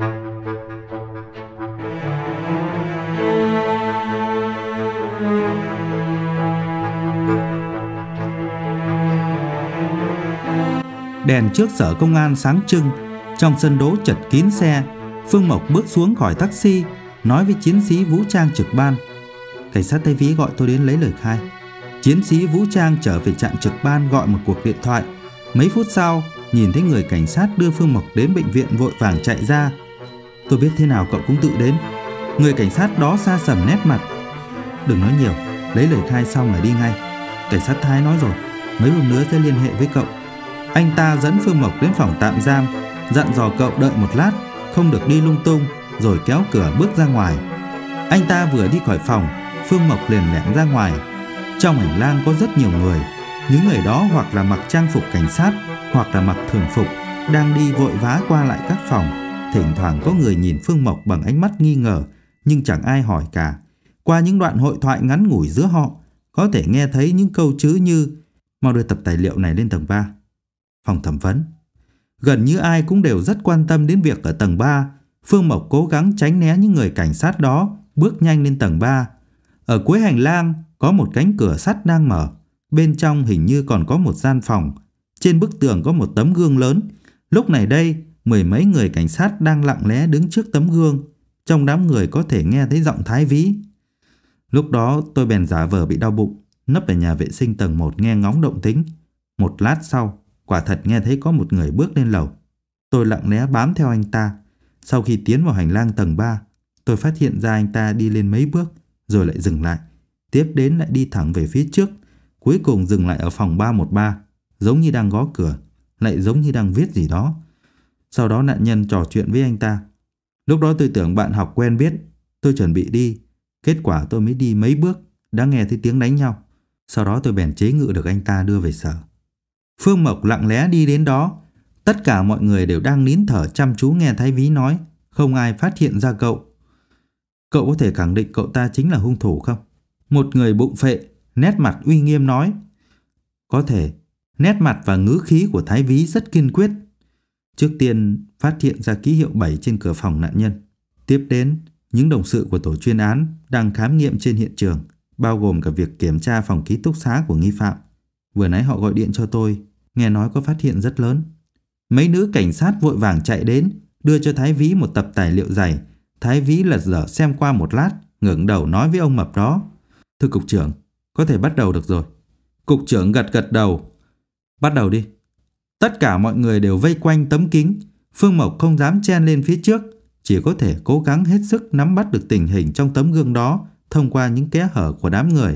Đèn trước sở công an sáng trưng, trong sân đỗ chật kín xe. Phương Mộc bước xuống khỏi taxi, nói với chiến sĩ vũ trang trực ban: "Cảnh sát Thái Vĩ gọi tôi đến lấy lời khai." Chiến sĩ vũ trang trở về trạm trực ban gọi một cuộc điện thoại. Mấy phút sau, nhìn thấy người cảnh sát đưa Phương Mộc đến bệnh viện vội vàng chạy ra. "Tôi biết thế nào cậu cũng tự đến." Người cảnh sát đó sa sầm nét mặt. "Đừng nói nhiều, lấy lời khai xong là đi ngay. Cảnh sát Thái nói rồi, mấy hôm nữa sẽ liên hệ với cậu." Anh ta dẫn Phương Mộc đến phòng tạm giam, dặn dò cậu đợi một lát, không được đi lung tung, rồi kéo cửa bước ra ngoài. Anh ta vừa đi khỏi phòng, Phương Mộc liền lẻn ra ngoài. Trong hành lang có rất nhiều người. Những người đó hoặc là mặc trang phục cảnh sát, hoặc là mặc thường phục, đang đi vội vã qua lại các phòng. Thỉnh thoảng có người nhìn Phương Mộc bằng ánh mắt nghi ngờ, nhưng chẳng ai hỏi cả. Qua những đoạn hội thoại ngắn ngủi giữa họ, có thể nghe thấy những câu chữ như: "Mau đưa tập tài liệu này lên tầng ba." Phòng thẩm vấn. Gần như ai cũng đều rất quan tâm đến việc ở tầng ba. Phương Mộc cố gắng tránh né những người cảnh sát đó, bước nhanh lên tầng ba. Ở cuối hành lang có một cánh cửa sắt đang mở. Bên trong hình như còn có một gian phòng. Trên bức tường có một tấm gương lớn. Lúc này đây, mười mấy người cảnh sát đang lặng lẽ đứng trước tấm gương. Trong đám người có thể nghe thấy giọng Thái Vĩ. Lúc đó tôi bèn giả vờ bị đau bụng, nấp ở nhà vệ sinh tầng một nghe ngóng động tĩnh. Một lát sau, quả thật nghe thấy có một người bước lên lầu. Tôi lặng lẽ bám theo anh ta. Sau khi tiến vào hành lang tầng ba, tôi phát hiện ra anh ta đi lên mấy bước, rồi lại dừng lại. Tiếp đến lại đi thẳng về phía trước. Cuối cùng dừng lại ở phòng ba một ba, giống như đang gõ cửa, lại giống như đang viết gì đó. Sau đó nạn nhân trò chuyện với anh ta. Lúc đó tôi tưởng bạn học quen biết. Tôi chuẩn bị đi. Kết quả tôi mới đi mấy bước, đã nghe thấy tiếng đánh nhau. Sau đó tôi bèn chế ngự được anh ta đưa về sở. Phương Mộc lặng lẽ đi đến đó. Tất cả mọi người đều đang nín thở chăm chú nghe Thái Vĩ nói. Không ai phát hiện ra cậu. "Cậu có thể khẳng định cậu ta chính là hung thủ không?" Một người bụng phệ, nét mặt uy nghiêm nói. "Có thể." Nét mặt và ngữ khí của Thái Vĩ rất kiên quyết. Trước tiên phát hiện ra ký hiệu bảy trên cửa phòng nạn nhân. Tiếp đến, những đồng sự của tổ chuyên án đang khám nghiệm trên hiện trường, bao gồm cả việc kiểm tra phòng ký túc xá của nghi phạm. Vừa nãy họ gọi điện cho tôi, nghe nói có phát hiện rất lớn. Mấy nữ cảnh sát vội vàng chạy đến, đưa cho Thái Vĩ một tập tài liệu dày. Thái Vĩ lật dở xem qua một lát, ngẩng đầu nói với ông mập đó: "Thưa cục trưởng, có thể bắt đầu được rồi." Cục trưởng gật gật đầu. "Bắt đầu đi." Tất cả mọi người đều vây quanh tấm kính. Phương Mộc không dám chen lên phía trước, chỉ có thể cố gắng hết sức nắm bắt được tình hình trong tấm gương đó thông qua những kẽ hở của đám người.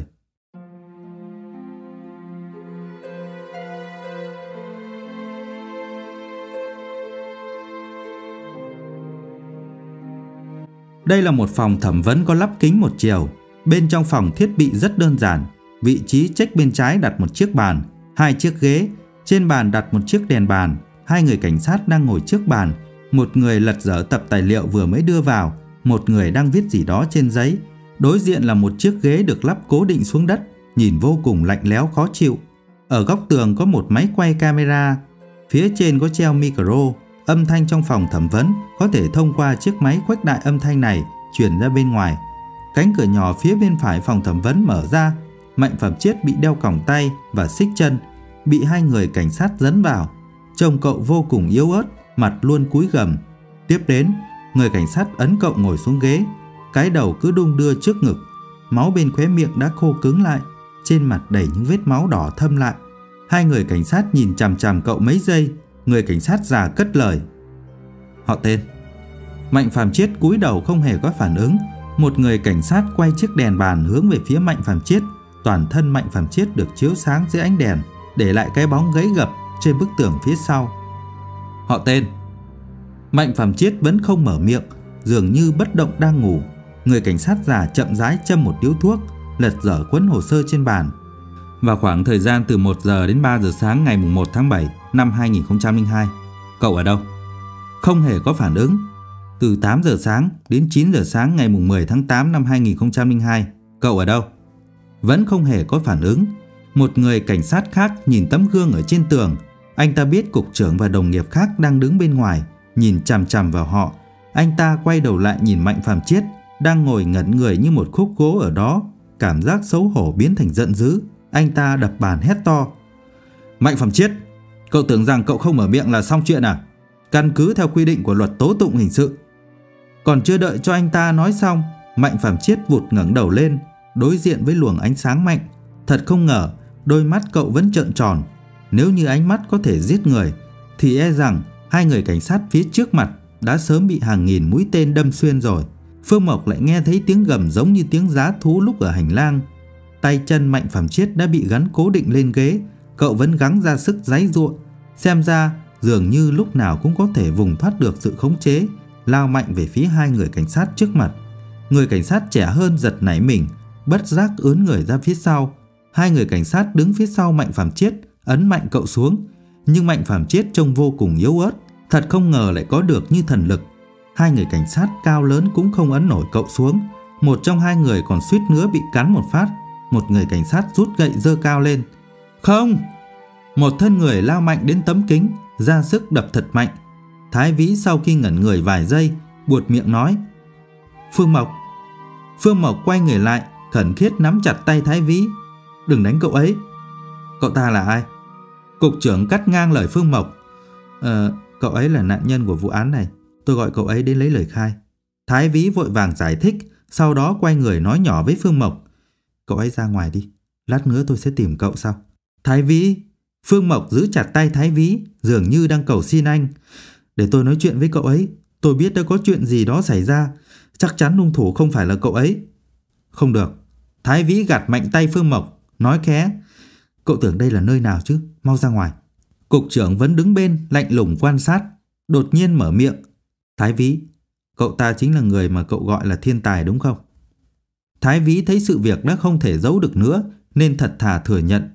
Đây là một phòng thẩm vấn có lắp kính một chiều. Bên trong phòng thiết bị rất đơn giản. Vị trí check bên trái đặt một chiếc bàn, hai chiếc ghế. Trên bàn đặt một chiếc đèn bàn. Hai người cảnh sát đang ngồi trước bàn. Một người lật dở tập tài liệu vừa mới đưa vào. Một người đang viết gì đó trên giấy. Đối diện là một chiếc ghế được lắp cố định xuống đất, nhìn vô cùng lạnh lẽo khó chịu. Ở góc tường có một máy quay camera. Phía trên có treo micro. Âm thanh trong phòng thẩm vấn có thể thông qua chiếc máy khuếch đại âm thanh này truyền ra bên ngoài. Cánh cửa nhỏ phía bên phải phòng thẩm vấn mở ra. Mạnh Phẩm Chiết bị đeo còng tay và xích chân, bị hai người cảnh sát dẫn vào. Trông cậu vô cùng yếu ớt, mặt luôn cúi gằm. Tiếp đến, người cảnh sát ấn cậu ngồi xuống ghế. Cái đầu cứ đung đưa trước ngực. Máu bên khóe miệng đã khô cứng lại. Trên mặt đầy những vết máu đỏ thâm lại. Hai người cảnh sát nhìn chằm chằm cậu mấy giây. Người cảnh sát già cất lời: "Họ tên?" Mạnh Phàm Chiết cúi đầu không hề có phản ứng. Một người cảnh sát quay chiếc đèn bàn hướng về phía Mạnh Phàm Chiết. Toàn thân Mạnh Phàm Chiết được chiếu sáng dưới ánh đèn, để lại cái bóng gáy gập trên bức tường phía sau. "Họ tên?" Mạnh Phàm Chiết vẫn không mở miệng, dường như bất động đang ngủ. Người cảnh sát già chậm rãi châm một điếu thuốc, lật dở cuốn hồ sơ trên bàn. Vào khoảng thời gian từ một giờ đến ba giờ sáng ngày một tháng bảy năm hai nghìn không trăm lẻ hai, cậu ở đâu? Không hề có phản ứng. Từ tám giờ sáng đến chín giờ sáng ngày mười tháng tám năm hai nghìn không trăm lẻ hai, cậu ở đâu? vẫn không hề có phản ứng. Một người cảnh sát khác nhìn tấm gương ở trên tường. Anh ta biết cục trưởng và đồng nghiệp khác đang đứng bên ngoài, nhìn chằm chằm vào họ. Anh ta quay đầu lại nhìn Mạnh Phàm Chiết đang ngồi ngẩn người như một khúc gỗ ở đó. Cảm giác xấu hổ biến thành giận dữ. Anh ta đập bàn hét to: Mạnh Phàm Chiết, cậu tưởng rằng cậu không mở miệng là xong chuyện à? Căn cứ theo quy định của luật tố tụng hình sự. Còn chưa đợi cho anh ta nói xong, Mạnh Phàm Chiết vụt ngẩng đầu lên, đối diện với luồng ánh sáng mạnh. Thật không ngờ, đôi mắt cậu vẫn trợn tròn. Nếu như ánh mắt có thể giết người, thì e rằng hai người cảnh sát phía trước mặt đã sớm bị hàng nghìn mũi tên đâm xuyên rồi. Phương Mộc lại nghe thấy tiếng gầm giống như tiếng giá thú lúc ở hành lang. Tay chân Mạnh Phàm Chiết đã bị gắn cố định lên ghế. Cậu vẫn gắng ra sức giãy giụa. Xem ra dường như lúc nào cũng có thể vùng thoát được sự khống chế, lao mạnh về phía hai người cảnh sát trước mặt. Người cảnh sát trẻ hơn giật nảy mình, bất giác ướn người ra phía sau. Hai người cảnh sát đứng phía sau Mạnh Phàm Chiết ấn mạnh cậu xuống. Nhưng Mạnh Phàm Chiết trông vô cùng yếu ớt. Thật không ngờ lại có được như thần lực. Hai người cảnh sát cao lớn cũng không ấn nổi cậu xuống. Một trong hai người còn suýt nữa bị cắn một phát. Một người cảnh sát rút gậy giơ cao lên. Không! Một thân người lao mạnh đến tấm kính, ra sức đập thật mạnh. Thái Vĩ sau khi ngẩn người vài giây, buột miệng nói: Phương Mộc. Phương Mộc quay người lại, khẩn khiết nắm chặt tay Thái Vĩ. Đừng đánh cậu ấy. Cậu ta là ai? Cục trưởng cắt ngang lời Phương Mộc. Ờ, cậu ấy là nạn nhân của vụ án này. Tôi gọi cậu ấy đến lấy lời khai. Thái Vĩ vội vàng giải thích, sau đó quay người nói nhỏ với Phương Mộc: Cậu ấy ra ngoài đi, lát nữa tôi sẽ tìm cậu sau. Thái Vĩ. Phương Mộc giữ chặt tay Thái Vĩ, dường như đang cầu xin anh: Để tôi nói chuyện với cậu ấy. Tôi biết đã có chuyện gì đó xảy ra. Chắc chắn hung thủ không phải là cậu ấy. Không được. Thái Vĩ gạt mạnh tay Phương Mộc, nói khẽ: Cậu tưởng đây là nơi nào chứ, mau ra ngoài. Cục trưởng vẫn đứng bên lạnh lùng quan sát, đột nhiên mở miệng: Thái Vĩ, cậu ta chính là người mà cậu gọi là thiên tài đúng không? Thái Vĩ thấy sự việc đã không thể giấu được nữa, nên thật thà thừa nhận: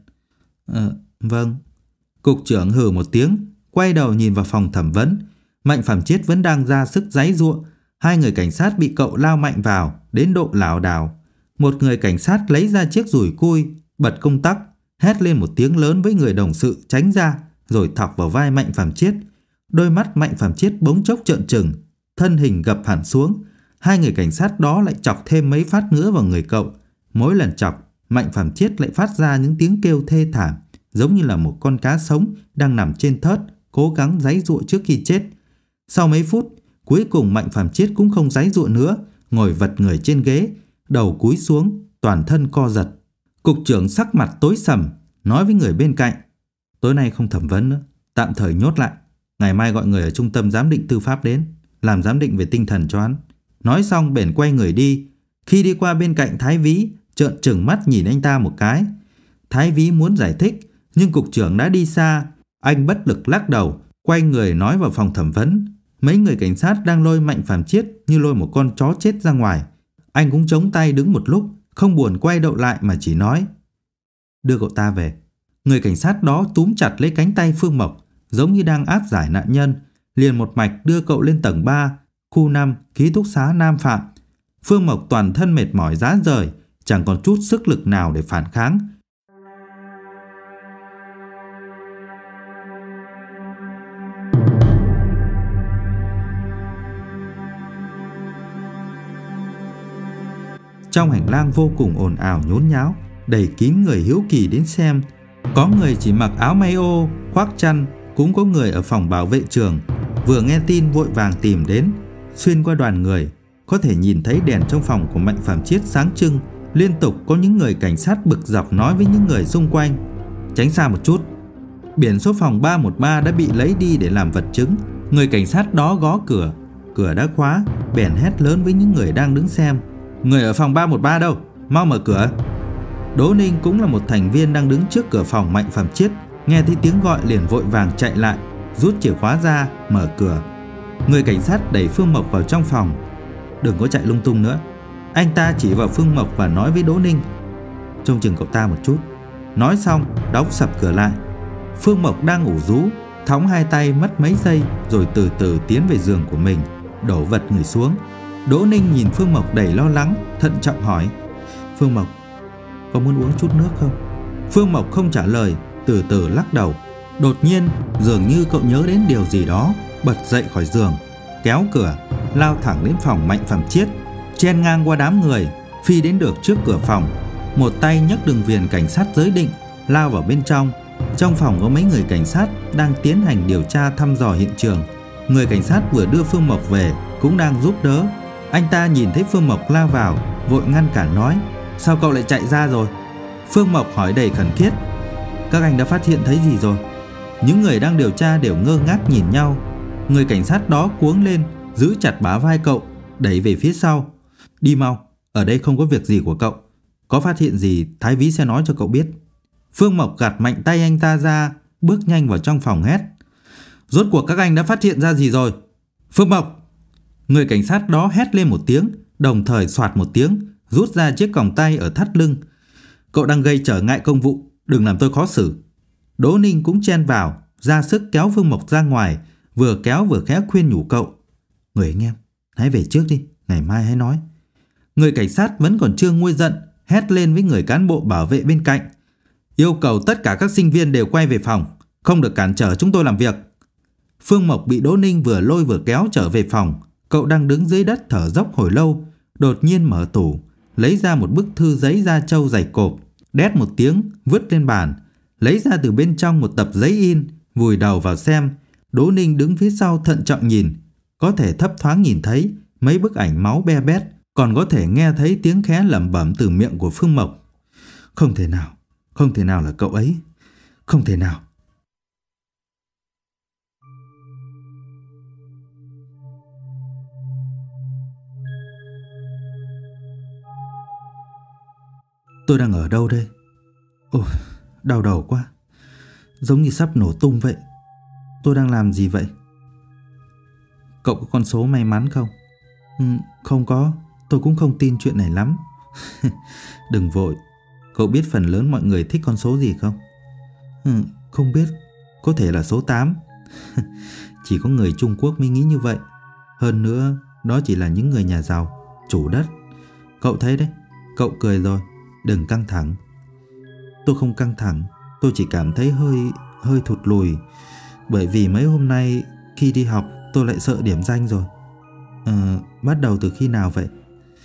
Ờ, vâng. Cục trưởng hừ một tiếng, quay đầu nhìn vào phòng thẩm vấn. Mạnh Phàm Chiết vẫn đang ra sức giãy giụa. Hai người cảnh sát bị cậu lao mạnh vào đến độ lảo đảo. Một người cảnh sát lấy ra chiếc dùi cui, bật công tắc, hét lên một tiếng lớn với người đồng sự tránh ra, rồi thọc vào vai Mạnh Phàm Chiết. Đôi mắt Mạnh Phàm Chiết bỗng chốc trợn trừng, thân hình gập hẳn xuống. Hai người cảnh sát đó lại chọc thêm mấy phát nữa vào người cậu. Mỗi lần chọc, Mạnh Phàm Chiết lại phát ra những tiếng kêu thê thảm, giống như là một con cá sống đang nằm trên thớt, cố gắng giãy giụa trước khi chết. Sau mấy phút, cuối cùng Mạnh Phàm Chiết cũng không giãy giụa nữa, ngồi vật người trên ghế, đầu cúi xuống, toàn thân co giật. Cục trưởng sắc mặt tối sầm, nói với người bên cạnh: Tối nay không thẩm vấn nữa, tạm thời nhốt lại. Ngày mai gọi người ở trung tâm giám định tư pháp đến, làm giám định về tinh thần cho hắn. Nói xong bèn quay người đi. Khi đi qua bên cạnh Thái Vĩ, trợn trừng mắt nhìn anh ta một cái. Thái Vĩ muốn giải thích, nhưng cục trưởng đã đi xa. Anh bất lực lắc đầu, quay người nói vào phòng thẩm vấn. Mấy người cảnh sát đang lôi Mạnh Phàm Chiết như lôi một con chó chết ra ngoài. Anh cũng chống tay đứng một lúc, không buồn quay đầu lại mà chỉ nói: Đưa cậu ta về. Người cảnh sát đó túm chặt lấy cánh tay Phương Mộc, giống như đang áp giải nạn nhân, liền một mạch đưa cậu lên tầng ba, khu năm, ký túc xá Nam Phạm. Phương Mộc toàn thân mệt mỏi rã rời, chẳng còn chút sức lực nào để phản kháng. Trong hành lang vô cùng ồn ào nhốn nháo, đầy kín người hiếu kỳ đến xem. Có người chỉ mặc áo may ô, khoác chăn, cũng có người ở phòng bảo vệ trường, vừa nghe tin vội vàng tìm đến. Xuyên qua đoàn người, có thể nhìn thấy đèn trong phòng của Mạnh Phàm Chiết sáng trưng. Liên tục có những người cảnh sát bực dọc nói với những người xung quanh: Tránh xa một chút. Biển số phòng ba một ba đã bị lấy đi để làm vật chứng. Người cảnh sát đó gõ cửa, cửa đã khóa, bèn hét lớn với những người đang đứng xem: Người ở phòng ba một ba đâu? Mau mở cửa. Đỗ Ninh cũng là một thành viên đang đứng trước cửa phòng Mạnh Phàm Chiết, nghe thấy tiếng gọi liền vội vàng chạy lại, rút chìa khóa ra, mở cửa. Người cảnh sát đẩy Phương Mộc vào trong phòng. Đừng có chạy lung tung nữa. Anh ta chỉ vào Phương Mộc và nói với Đỗ Ninh: Trông chừng cậu ta một chút. Nói xong đóng sập cửa lại. Phương Mộc đang ngủ rú, thõng hai tay mất mấy giây, rồi từ từ tiến về giường của mình, đổ vật người xuống. Đỗ Ninh nhìn Phương Mộc đầy lo lắng, thận trọng hỏi: Phương Mộc, có muốn uống chút nước không? Phương Mộc không trả lời, từ từ lắc đầu. Đột nhiên, dường như cậu nhớ đến điều gì đó, bật dậy khỏi giường, kéo cửa, lao thẳng đến phòng Mạnh Phạm Chiết, chen ngang qua đám người, phi đến được trước cửa phòng. Một tay nhấc đường viền cảnh sát giới định, lao vào bên trong. Trong phòng có mấy người cảnh sát đang tiến hành điều tra thăm dò hiện trường. Người cảnh sát vừa đưa Phương Mộc về cũng đang giúp đỡ. Anh ta nhìn thấy Phương Mộc lao vào, vội ngăn cản nói: "Sao cậu lại chạy ra rồi?" Phương Mộc hỏi đầy khẩn thiết: "Các anh đã phát hiện thấy gì rồi?" Những người đang điều tra đều ngơ ngác nhìn nhau. Người cảnh sát đó cuống lên, giữ chặt bả vai cậu, đẩy về phía sau: "Đi mau, ở đây không có việc gì của cậu. Có phát hiện gì Thái Vĩ sẽ nói cho cậu biết." Phương Mộc gạt mạnh tay anh ta ra, bước nhanh vào trong phòng hét: "Rốt cuộc các anh đã phát hiện ra gì rồi?" "Phương Mộc!" Người cảnh sát đó hét lên một tiếng, đồng thời soạt một tiếng, rút ra chiếc còng tay ở thắt lưng. "Cậu đang gây trở ngại công vụ, đừng làm tôi khó xử." Đỗ Ninh cũng chen vào, ra sức kéo Phương Mộc ra ngoài, vừa kéo vừa khẽ khuyên nhủ cậu: "Người anh em, hãy về trước đi, ngày mai hãy nói." Người cảnh sát vẫn còn chưa nguôi giận, hét lên với người cán bộ bảo vệ bên cạnh: "Yêu cầu tất cả các sinh viên đều quay về phòng, không được cản trở chúng tôi làm việc." Phương Mộc bị Đỗ Ninh vừa lôi vừa kéo trở về phòng. Cậu đang đứng dưới đất thở dốc hồi lâu, đột nhiên mở tủ, lấy ra một bức thư giấy da trâu dày cộp, đét một tiếng vứt lên bàn, lấy ra từ bên trong một tập giấy in, vùi đầu vào xem. Đỗ Ninh đứng phía sau thận trọng nhìn, có thể thấp thoáng nhìn thấy mấy bức ảnh máu be bét, còn có thể nghe thấy tiếng khẽ lẩm bẩm từ miệng của Phương Mộc: "Không thể nào, không thể nào là cậu ấy, không thể nào." Tôi đang ở đâu đây? Ôi, đau đầu quá, giống như sắp nổ tung vậy. Tôi đang làm gì vậy? Cậu có con số may mắn không? Ừ, không có, tôi cũng không tin chuyện này lắm. Đừng vội, cậu biết phần lớn mọi người thích con số gì không? Ừ, không biết, có thể là số tám. Chỉ có người Trung Quốc mới nghĩ như vậy. Hơn nữa, đó chỉ là những người nhà giàu, chủ đất. Cậu thấy đấy, cậu cười rồi, đừng căng thẳng. Tôi không căng thẳng, tôi chỉ cảm thấy hơi hơi thụt lùi, bởi vì mấy hôm nay khi đi học tôi lại sợ điểm danh rồi. Ờ, bắt đầu từ khi nào vậy?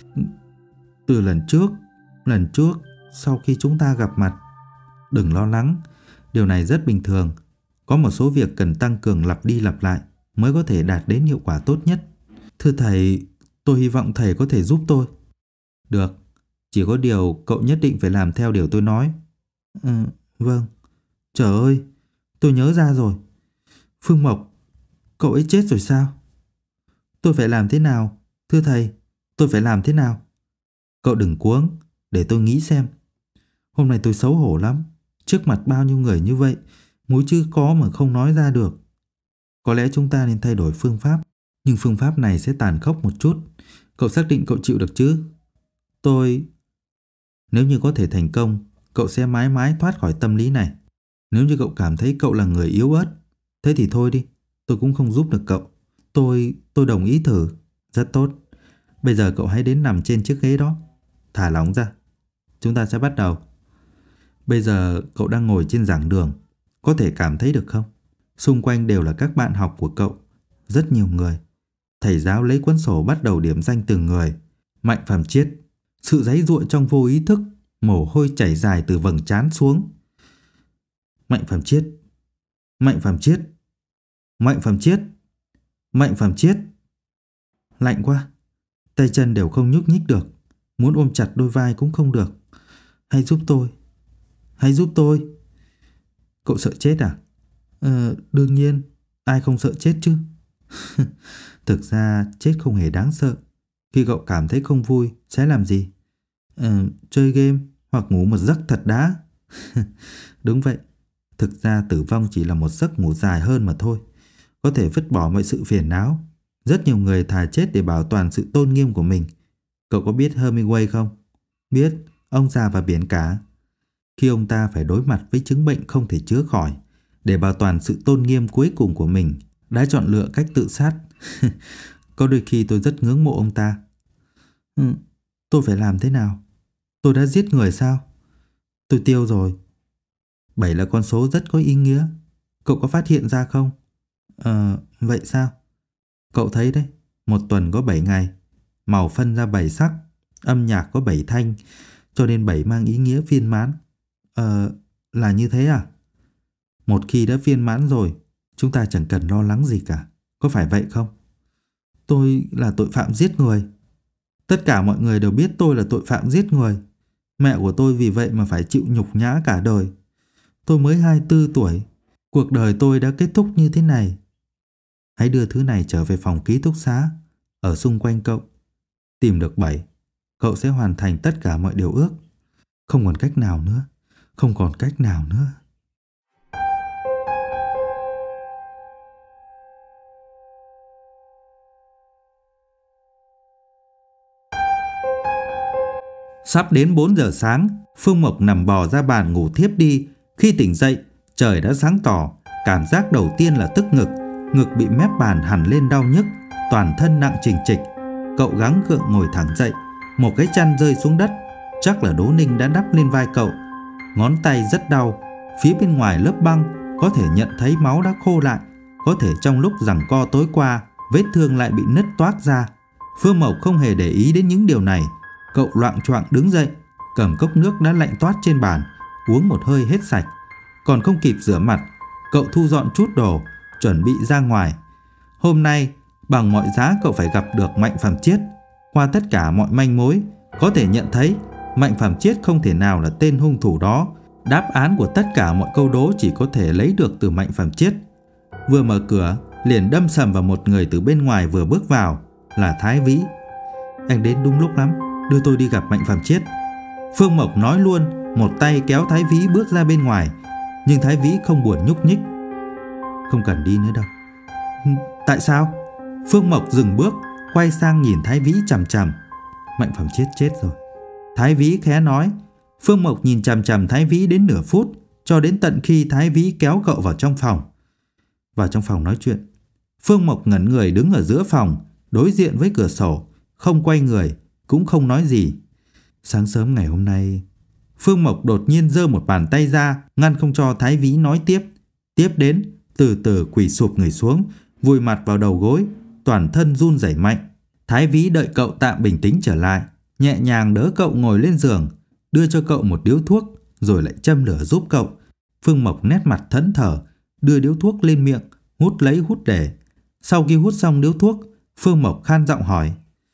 Từ lần trước, lần trước sau khi chúng ta gặp mặt. Đừng lo lắng, điều này rất bình thường. Có một số việc cần tăng cường lặp đi lặp lại mới có thể đạt đến hiệu quả tốt nhất. Thưa thầy, tôi hy vọng thầy có thể giúp tôi. Được, chỉ có điều cậu nhất định phải làm theo điều tôi nói. Ừ, vâng. Trời ơi, tôi nhớ ra rồi. Phương Mộc, cậu ấy chết rồi sao? Tôi phải làm thế nào? Thưa thầy, tôi phải làm thế nào? Cậu đừng cuống, để tôi nghĩ xem. Hôm nay tôi xấu hổ lắm. Trước mặt bao nhiêu người như vậy, mũi chữ có mà không nói ra được. Có lẽ chúng ta nên thay đổi phương pháp, nhưng phương pháp này sẽ tàn khốc một chút. Cậu xác định cậu chịu được chứ? Tôi... Nếu như có thể thành công, cậu sẽ mãi mãi thoát khỏi tâm lý này. Nếu như cậu cảm thấy cậu là người yếu ớt, thế thì thôi đi, tôi cũng không giúp được cậu. Tôi... tôi đồng ý thử. Rất tốt. Bây giờ cậu hãy đến nằm trên chiếc ghế đó. Thả lỏng ra. Chúng ta sẽ bắt đầu. Bây giờ cậu đang ngồi trên giảng đường, có thể cảm thấy được không? Xung quanh đều là các bạn học của cậu, rất nhiều người. Thầy giáo lấy cuốn sổ bắt đầu điểm danh từng người. Mạnh Phạm Chiết, sự giãy giụa trong vô ý thức, mồ hôi chảy dài từ vầng trán xuống. Mạnh Phạm Chiết, Mạnh Phạm Chiết, Mạnh Phạm Chiết, Mạnh Phạm Chiết. Lạnh quá, tay chân đều không nhúc nhích được, muốn ôm chặt đôi vai cũng không được. Hãy giúp tôi, hãy giúp tôi. Cậu sợ chết à? Ờ, đương nhiên, ai không sợ chết chứ. Thực ra chết không hề đáng sợ. Khi cậu cảm thấy không vui, sẽ làm gì? Ờ, chơi game hoặc ngủ một giấc thật đã. Đúng vậy, thực ra tử vong chỉ là một giấc ngủ dài hơn mà thôi. Có thể vứt bỏ mọi sự phiền não. Rất nhiều người thà chết để bảo toàn sự tôn nghiêm của mình. Cậu có biết Hemingway không? Biết, ông già và biển cả. Khi ông ta phải đối mặt với chứng bệnh không thể chữa khỏi, để bảo toàn sự tôn nghiêm cuối cùng của mình, đã chọn lựa cách tự sát. Có đôi khi tôi rất ngưỡng mộ ông ta. Ừ, tôi phải làm thế nào? Tôi đã giết người sao? Tôi tiêu rồi. Bảy là con số rất có ý nghĩa. Cậu có phát hiện ra không? Ờ, vậy sao? Cậu thấy đấy, một tuần có bảy ngày, màu phân ra bảy sắc, âm nhạc có bảy thanh, cho nên bảy mang ý nghĩa viên mãn. Ờ, là như thế à? Một khi đã viên mãn rồi, chúng ta chẳng cần lo lắng gì cả. Có phải vậy không? Tôi là tội phạm giết người. Tất cả mọi người đều biết tôi là tội phạm giết người. Mẹ của tôi vì vậy mà phải chịu nhục nhã cả đời. Tôi mới hai mươi tư tuổi. Cuộc đời tôi đã kết thúc như thế này. Hãy đưa thứ này trở về phòng ký túc xá. Ở xung quanh cậu. Tìm được bảy, cậu sẽ hoàn thành tất cả mọi điều ước. Không còn cách nào nữa. Không còn cách nào nữa. Sắp đến bốn giờ sáng, Phương Mộc nằm bò ra bàn ngủ thiếp đi. Khi tỉnh dậy, trời đã sáng tỏ. Cảm giác đầu tiên là tức ngực. Ngực bị mép bàn hằn lên đau nhức, toàn thân nặng chình chịch. Cậu gắng gượng ngồi thẳng dậy. Một cái chăn rơi xuống đất. Chắc là Đỗ Ninh đã đắp lên vai cậu. Ngón tay rất đau. Phía bên ngoài lớp băng có thể nhận thấy máu đã khô lại. Có thể trong lúc giằng co tối qua, vết thương lại bị nứt toác ra. Phương Mộc không hề để ý đến những điều này. Cậu loạng choạng đứng dậy, cầm cốc nước đã lạnh toát trên bàn, uống một hơi hết sạch. Còn không kịp rửa mặt, cậu thu dọn chút đồ, chuẩn bị ra ngoài. Hôm nay, bằng mọi giá cậu phải gặp được Mạnh Phàm Chiết. Qua tất cả mọi manh mối, có thể nhận thấy Mạnh Phàm Chiết không thể nào là tên hung thủ đó. Đáp án của tất cả mọi câu đố chỉ có thể lấy được từ Mạnh Phàm Chiết. Vừa mở cửa, liền đâm sầm vào một người từ bên ngoài vừa bước vào, là Thái Vĩ. Anh đến đúng lúc lắm, đưa tôi đi gặp Mạnh Phàm Chiết. Phương Mộc nói luôn, một tay kéo Thái Vĩ bước ra bên ngoài. Nhưng Thái Vĩ không buồn nhúc nhích. Không cần đi nữa đâu. Tại sao? Phương Mộc dừng bước, quay sang nhìn Thái Vĩ chằm chằm. Mạnh Phàm Chiết chết rồi, Thái Vĩ khẽ nói. Phương Mộc nhìn chằm chằm Thái Vĩ đến nửa phút, cho đến tận khi Thái Vĩ kéo cậu vào trong phòng. Vào trong phòng nói chuyện. Phương Mộc ngẩn người đứng ở giữa phòng, đối diện với cửa sổ, không quay người, cũng không nói gì. Sáng sớm ngày hôm nay, Phương Mộc đột nhiên giơ một bàn tay ra, ngăn không cho Thái Vĩ nói tiếp. Tiếp đến, từ từ quỳ sụp người xuống, vùi mặt vào đầu gối, toàn thân run rẩy mạnh. Thái Vĩ đợi cậu tạm bình tĩnh trở lại, nhẹ nhàng đỡ cậu ngồi lên giường, đưa cho cậu một điếu thuốc, rồi lại châm lửa giúp cậu. Phương Mộc nét mặt thẫn thờ, đưa điếu thuốc lên miệng, hút lấy hút để. Sau khi hút xong điếu thuốc, Phương Mộc khan giọng hỏi.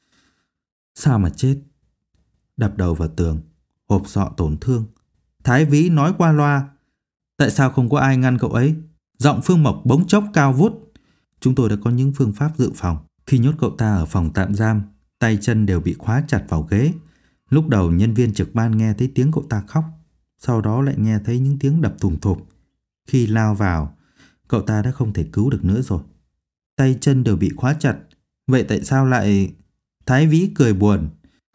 Sao mà chết? Đập đầu vào tường, hộp sọ tổn thương. Thái Vĩ nói qua loa. Tại sao không có ai ngăn cậu ấy? Giọng Phương Mộc bỗng chốc cao vút. Chúng tôi đã có những phương pháp dự phòng. Khi nhốt cậu ta ở phòng tạm giam, tay chân đều bị khóa chặt vào ghế. Lúc đầu nhân viên trực ban nghe thấy tiếng cậu ta khóc, sau đó lại nghe thấy những tiếng đập thùng thụp. Khi lao vào, cậu ta đã không thể cứu được nữa rồi. Tay chân đều bị khóa chặt. Vậy tại sao lại... Thái Vĩ cười buồn.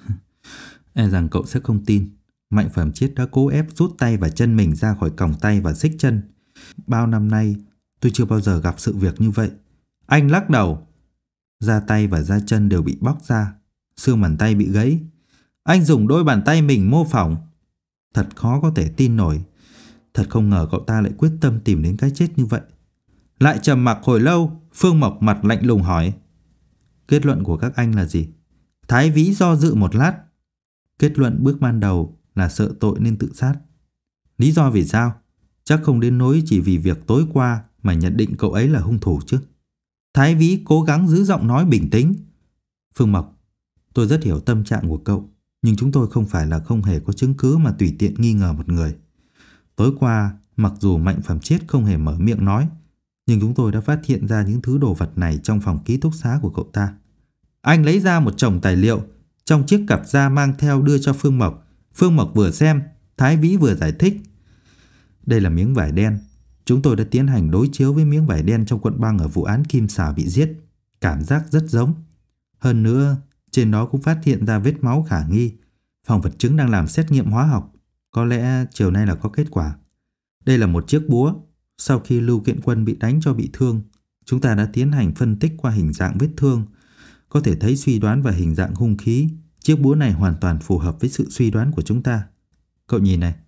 E rằng cậu sẽ không tin. Mạnh Phàm Chiết đã cố ép rút tay và chân mình ra khỏi còng tay và xích chân. Bao năm nay tôi chưa bao giờ gặp sự việc như vậy. Anh lắc đầu. Da tay và da chân đều bị bóc ra, xương bàn tay bị gãy. Anh dùng đôi bàn tay mình mô phỏng. Thật khó có thể tin nổi. Thật không ngờ cậu ta lại quyết tâm tìm đến cái chết như vậy. Lại trầm mặc hồi lâu, Phương Mộc mặt lạnh lùng hỏi. Kết luận của các anh là gì? Thái Vĩ do dự một lát. Kết luận bước ban đầu là sợ tội nên tự sát. Lý do vì sao? Chắc không đến nỗi chỉ vì việc tối qua mà nhận định cậu ấy là hung thủ chứ. Thái Vĩ cố gắng giữ giọng nói bình tĩnh. Phương Mộc, tôi rất hiểu tâm trạng của cậu, nhưng chúng tôi không phải là không hề có chứng cứ mà tùy tiện nghi ngờ một người. Tối qua, mặc dù Mạnh Phàm Chiết không hề mở miệng nói, nhưng chúng tôi đã phát hiện ra những thứ đồ vật này trong phòng ký túc xá của cậu ta. Anh lấy ra một chồng tài liệu trong chiếc cặp da mang theo đưa cho Phương Mộc. Phương Mộc vừa xem, Thái Vĩ vừa giải thích. Đây là miếng vải đen. Chúng tôi đã tiến hành đối chiếu với miếng vải đen trong cuộn băng ở vụ án Kim Xảo bị giết. Cảm giác rất giống. Hơn nữa, trên đó cũng phát hiện ra vết máu khả nghi. Phòng vật chứng đang làm xét nghiệm hóa học. Có lẽ chiều nay là có kết quả. Đây là một chiếc búa. Sau khi Lưu Kiện Quân bị đánh cho bị thương, chúng ta đã tiến hành phân tích qua hình dạng vết thương. Có thể thấy suy đoán và hình dạng hung khí. Chiếc búa này hoàn toàn phù hợp với sự suy đoán của chúng ta. Cậu nhìn này.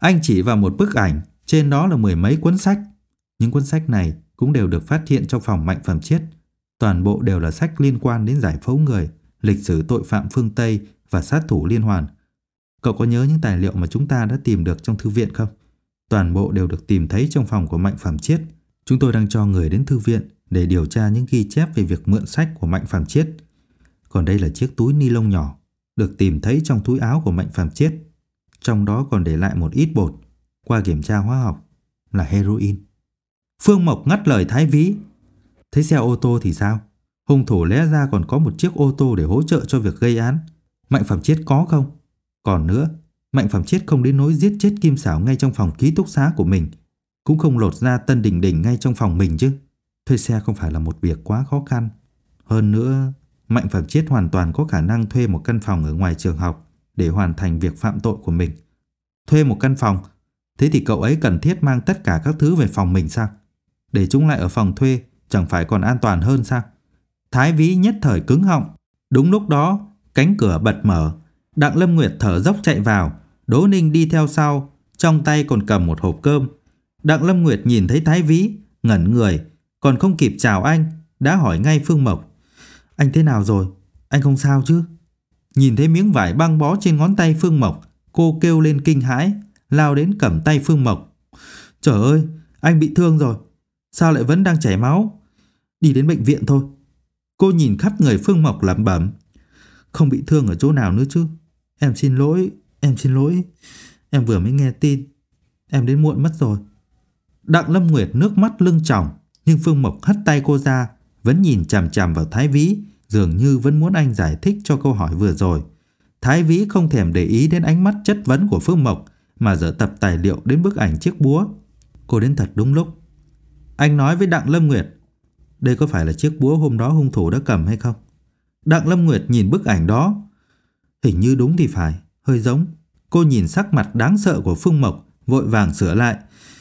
Anh chỉ vào một bức ảnh, trên đó là mười mấy cuốn sách. Những cuốn sách này cũng đều được phát hiện trong phòng Mạnh Phẩm Chiết. Toàn bộ đều là sách liên quan đến giải phẫu người, lịch sử tội phạm phương Tây và sát thủ liên hoàn. Cậu có nhớ những tài liệu mà chúng ta đã tìm được trong thư viện không? Toàn bộ đều được tìm thấy trong phòng của Mạnh Phẩm Chiết. Chúng tôi đang cho người đến thư viện để điều tra những ghi chép về việc mượn sách của Mạnh Phẩm Chiết. Còn đây là chiếc túi ni lông nhỏ được tìm thấy trong túi áo của Mạnh Phẩm Chiết. Trong đó còn để lại một ít bột, qua kiểm tra hóa học là heroin. Phương Mộc ngắt lời Thái Vĩ. Thế xe ô tô thì sao? Hung thủ lẽ ra còn có một chiếc ô tô để hỗ trợ cho việc gây án. Mạnh Phẩm Chiết có không? Còn nữa, Mạnh Phẩm Chiết không đến nỗi giết chết Kim Xảo ngay trong phòng ký túc xá của mình, cũng không lột ra Tân Đình Đình ngay trong phòng mình chứ. Thuê xe không phải là một việc quá khó khăn. Hơn nữa, Mạnh Phẩm Chiết hoàn toàn có khả năng thuê một căn phòng ở ngoài trường học để hoàn thành việc phạm tội của mình. Thuê một căn phòng? Thế thì cậu ấy cần thiết mang tất cả các thứ về phòng mình sao? Để chúng lại ở phòng thuê chẳng phải còn an toàn hơn sao? Thái Vĩ nhất thời cứng họng. Đúng lúc đó, cánh cửa bật mở. Đặng Lâm Nguyệt thở dốc chạy vào. Đỗ Ninh đi theo sau, trong tay còn cầm một hộp cơm. Đặng Lâm Nguyệt nhìn thấy Thái Vĩ, ngẩn người, còn không kịp chào anh, đã hỏi ngay Phương Mộc. Anh thế nào rồi? Anh không sao chứ? Nhìn thấy miếng vải băng bó trên ngón tay Phương Mộc, cô kêu lên kinh hãi, lao đến cầm tay Phương Mộc. Trời ơi, anh bị thương rồi. Sao lại vẫn đang chảy máu? Đi đến bệnh viện thôi. Cô nhìn khắp người Phương Mộc lẩm bẩm. Không bị thương ở chỗ nào nữa chứ? Em xin lỗi, em xin lỗi. Em vừa mới nghe tin. Em đến muộn mất rồi. Đặng Lâm Nguyệt nước mắt lưng tròng, nhưng Phương Mộc hất tay cô ra, vẫn nhìn chằm chằm vào Thái Vĩ, dường như vẫn muốn anh giải thích cho câu hỏi vừa rồi. Thái Vĩ không thèm để ý đến ánh mắt chất vấn của Phương Mộc, mà dở tập tài liệu đến bức ảnh chiếc búa. Cô đến thật đúng lúc. Anh nói với Đặng Lâm Nguyệt, đây có phải là chiếc búa hôm đó hung thủ đã cầm hay không? Đặng Lâm Nguyệt nhìn bức ảnh đó. Hình như đúng thì phải, hơi giống. Cô nhìn sắc mặt đáng sợ của Phương Mộc, vội vàng sửa lại.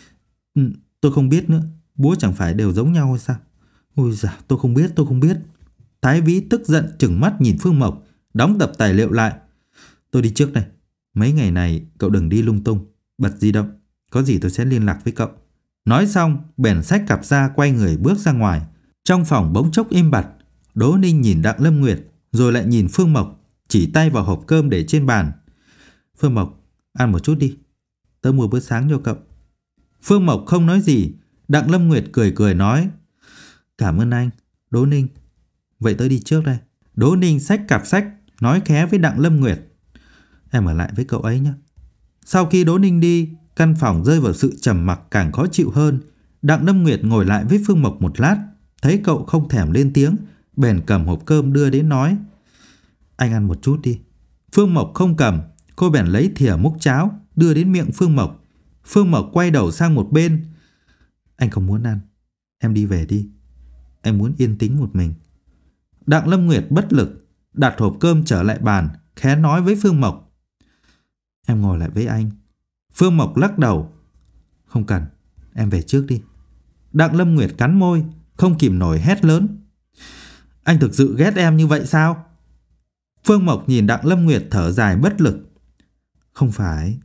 Ừ, tôi không biết nữa, búa chẳng phải đều giống nhau hay sao? Ôi dạ, tôi không biết, tôi không biết. Thái Vĩ tức giận trừng mắt nhìn Phương Mộc, đóng tập tài liệu lại. Tôi đi trước này. Mấy ngày này cậu đừng đi lung tung, bật di động. Có gì tôi sẽ liên lạc với cậu. Nói xong, bèn xách cặp ra quay người bước ra ngoài. Trong phòng bỗng chốc im bặt. Đỗ Ninh nhìn Đặng Lâm Nguyệt, rồi lại nhìn Phương Mộc, chỉ tay vào hộp cơm để trên bàn. Phương Mộc, ăn một chút đi. Tớ mua bữa sáng cho cậu. Phương Mộc không nói gì. Đặng Lâm Nguyệt cười cười nói. Cảm ơn anh, Đỗ Ninh. Vậy tớ đi trước đây. Đỗ Ninh xách cặp sách, nói khẽ với Đặng Lâm Nguyệt. Em ở lại với cậu ấy nhé. Sau khi Đỗ Ninh đi, căn phòng rơi vào sự trầm mặc càng khó chịu hơn. Đặng Lâm Nguyệt ngồi lại với Phương Mộc một lát, thấy cậu không thèm lên tiếng, bèn cầm hộp cơm đưa đến nói. Anh ăn một chút đi. Phương Mộc không cầm, cô bèn lấy thìa múc cháo, đưa đến miệng Phương Mộc. Phương Mộc quay đầu sang một bên. Anh không muốn ăn, em đi về đi. Em muốn yên tĩnh một mình. Đặng Lâm Nguyệt bất lực, đặt hộp cơm trở lại bàn, khẽ nói với Phương Mộc. Em ngồi lại với anh. Phương Mộc lắc đầu. Không cần, em về trước đi. Đặng Lâm Nguyệt cắn môi, không kìm nổi hét lớn. Anh thực sự ghét em như vậy sao? Phương Mộc nhìn Đặng Lâm Nguyệt thở dài bất lực. Không phải.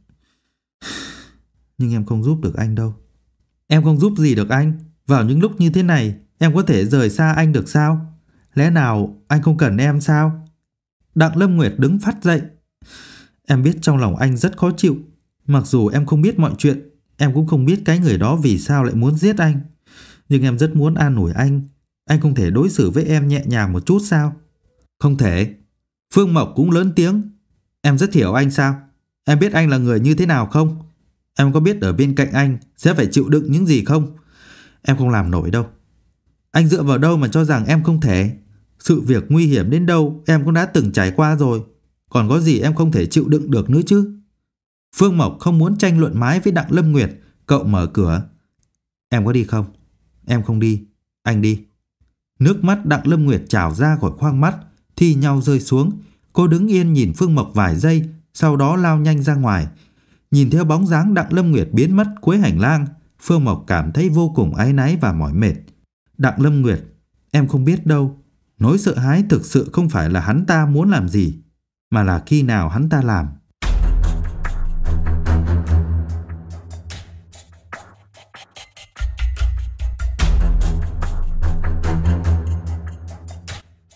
Nhưng em không giúp được anh đâu. Em không giúp gì được anh. Vào những lúc như thế này, em có thể rời xa anh được sao? Lẽ nào anh không cần em sao? Đặng Lâm Nguyệt đứng phắt dậy. Em biết trong lòng anh rất khó chịu. Mặc dù em không biết mọi chuyện, em cũng không biết cái người đó vì sao lại muốn giết anh. Nhưng em rất muốn an ủi anh. Anh không thể đối xử với em nhẹ nhàng một chút sao? Không thể. Phương Mộc cũng lớn tiếng. Em rất hiểu anh sao? Em biết anh là người như thế nào không? Em có biết ở bên cạnh anh sẽ phải chịu đựng những gì không? Em không làm nổi đâu. Anh dựa vào đâu mà cho rằng em không thể? Sự việc nguy hiểm đến đâu em cũng đã từng trải qua rồi. Còn có gì em không thể chịu đựng được nữa chứ? Phương Mộc không muốn tranh luận mãi với Đặng Lâm Nguyệt. Cậu mở cửa. Em có đi không? Em không đi. Anh đi. Nước mắt Đặng Lâm Nguyệt trào ra khỏi khoang mắt, thi nhau rơi xuống. Cô đứng yên nhìn Phương Mộc vài giây, sau đó lao nhanh ra ngoài. Nhìn theo bóng dáng Đặng Lâm Nguyệt biến mất cuối hành lang, Phương Mộc cảm thấy vô cùng áy náy và mỏi mệt. Đặng Lâm Nguyệt, em không biết đâu. Nỗi sợ hãi thực sự không phải là hắn ta muốn làm gì, mà là khi nào hắn ta làm.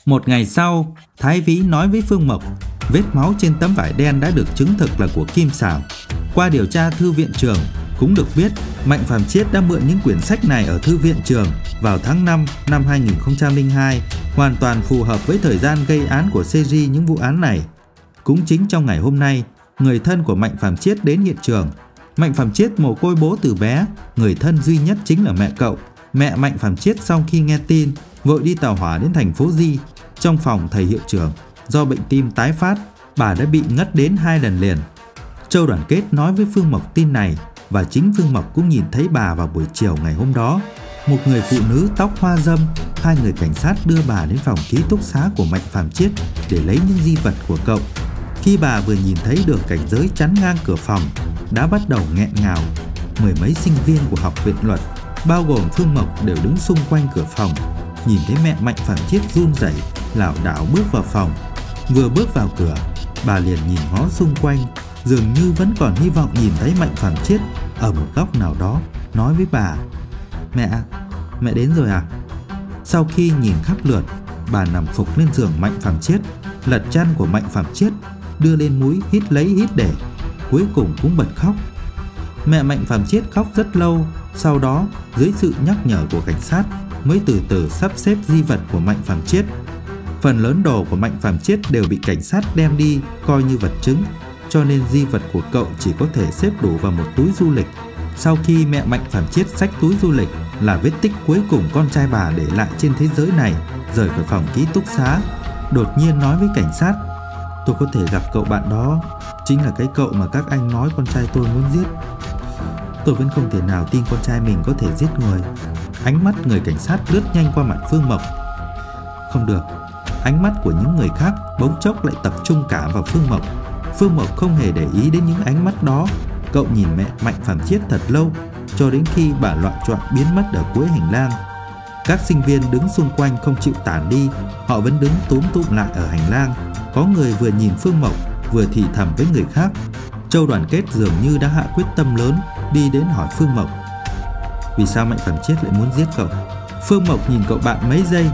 Một ngày sau, Thái Vĩ nói với Phương Mộc, vết máu trên tấm vải đen đã được chứng thực là của Kim Xảo. Qua điều tra thư viện trường, cũng được biết Mạnh Phàm Chiết đã mượn những quyển sách này ở thư viện trường vào tháng năm năm hai nghìn không trăm lẻ hai, hoàn toàn phù hợp với thời gian gây án của series những vụ án này. Cũng chính trong ngày hôm nay, người thân của Mạnh Phàm Chiết đến hiện trường. Mạnh Phàm Chiết mồ côi bố từ bé, người thân duy nhất chính là mẹ cậu. Mẹ Mạnh Phàm Chiết sau khi nghe tin, vội đi tàu hỏa đến thành phố Di. Trong phòng thầy hiệu trưởng, do bệnh tim tái phát, bà đã bị ngất đến hai lần liền. Châu Đoàn Kết nói với Phương Mộc tin này, và chính Phương Mộc cũng nhìn thấy bà vào buổi chiều ngày hôm đó. Một người phụ nữ tóc hoa râm, hai người cảnh sát đưa bà đến phòng ký túc xá của Mạnh Phàm Chiết để lấy những di vật của cậu. Khi bà vừa nhìn thấy được cảnh giới chắn ngang cửa phòng, đã bắt đầu nghẹn ngào. Mười mấy sinh viên của học viện luật, bao gồm Phương Mộc, đều đứng xung quanh cửa phòng. Nhìn thấy mẹ Mạnh Phàm Chiết run rẩy, lảo đảo bước vào phòng. Vừa bước vào cửa, bà liền nhìn ngó xung quanh, dường như vẫn còn hy vọng nhìn thấy Mạnh Phàm Chiết ở một góc nào đó, nói với bà: Mẹ, mẹ đến rồi à? Sau khi nhìn khắp lượt, bà nằm phục lên giường Mạnh Phàm Chiết, lật chăn của Mạnh Phàm Chiết, đưa lên mũi hít lấy hít để, cuối cùng cũng bật khóc. Mẹ Mạnh Phàm Chiết khóc rất lâu, sau đó dưới sự nhắc nhở của cảnh sát mới từ từ sắp xếp di vật của Mạnh Phàm Chiết. Phần lớn đồ của Mạnh Phàm Chiết đều bị cảnh sát đem đi coi như vật chứng, cho nên di vật của cậu chỉ có thể xếp đủ vào một túi du lịch. Sau khi mẹ Mạnh Phàm Chiết xách túi du lịch là vết tích cuối cùng con trai bà để lại trên thế giới này, rời khỏi phòng ký túc xá, đột nhiên nói với cảnh sát: Tôi có thể gặp cậu bạn đó, chính là cái cậu mà các anh nói con trai tôi muốn giết. Tôi vẫn không thể nào tin con trai mình có thể giết người. Ánh mắt người cảnh sát lướt nhanh qua mặt Phương Mộc. Không được, ánh mắt của những người khác bỗng chốc lại tập trung cả vào Phương Mộc. Phương Mộc không hề để ý đến những ánh mắt đó. Cậu nhìn mẹ Mạnh Phàm Chiết thật lâu, cho đến khi bà loạng choạng biến mất ở cuối hành lang. Các sinh viên đứng xung quanh không chịu tản đi, họ vẫn đứng túm tụm lại ở hành lang. Có người vừa nhìn Phương Mộc, vừa thì thầm với người khác. Châu Đoàn Kết dường như đã hạ quyết tâm lớn, đi đến hỏi Phương Mộc: Vì sao Mạnh Phàm Chiết lại muốn giết cậu? Phương Mộc nhìn cậu bạn mấy giây.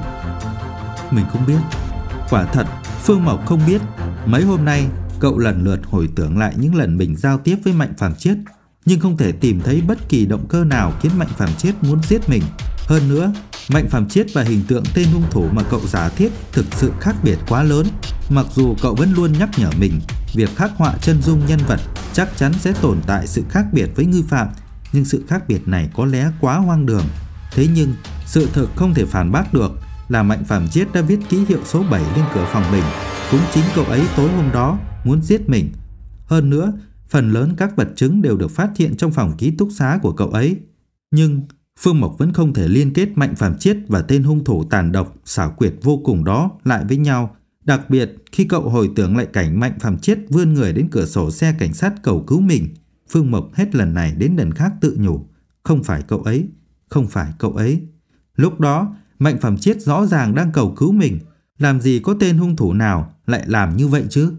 Mình không biết. Quả thật, Phương Mộc không biết. Mấy hôm nay, cậu lần lượt hồi tưởng lại những lần mình giao tiếp với Mạnh Phàm Chiết, nhưng không thể tìm thấy bất kỳ động cơ nào khiến Mạnh Phàm Chiết muốn giết mình. Hơn nữa, Mạnh Phàm Chiết và hình tượng tên hung thủ mà cậu giả thiết thực sự khác biệt quá lớn. Mặc dù cậu vẫn luôn nhắc nhở mình, việc khắc họa chân dung nhân vật chắc chắn sẽ tồn tại sự khác biệt với nghi phạm, nhưng sự khác biệt này có lẽ quá hoang đường. Thế nhưng, sự thực không thể phản bác được là Mạnh Phàm Chiết đã viết ký hiệu số bảy lên cửa phòng mình. Cũng chính cậu ấy tối hôm đó muốn giết mình. Hơn nữa, phần lớn các vật chứng đều được phát hiện trong phòng ký túc xá của cậu ấy. Nhưng Phương Mộc vẫn không thể liên kết Mạnh Phàm Chiết và tên hung thủ tàn độc, xảo quyệt vô cùng đó lại với nhau. Đặc biệt khi cậu hồi tưởng lại cảnh Mạnh Phàm Chiết vươn người đến cửa sổ xe cảnh sát cầu cứu mình, Phương Mộc hết lần này đến lần khác tự nhủ: Không phải cậu ấy, không phải cậu ấy. Lúc đó, Mạnh Phàm Chiết rõ ràng đang cầu cứu mình. Làm gì có tên hung thủ nào lại làm như vậy chứ?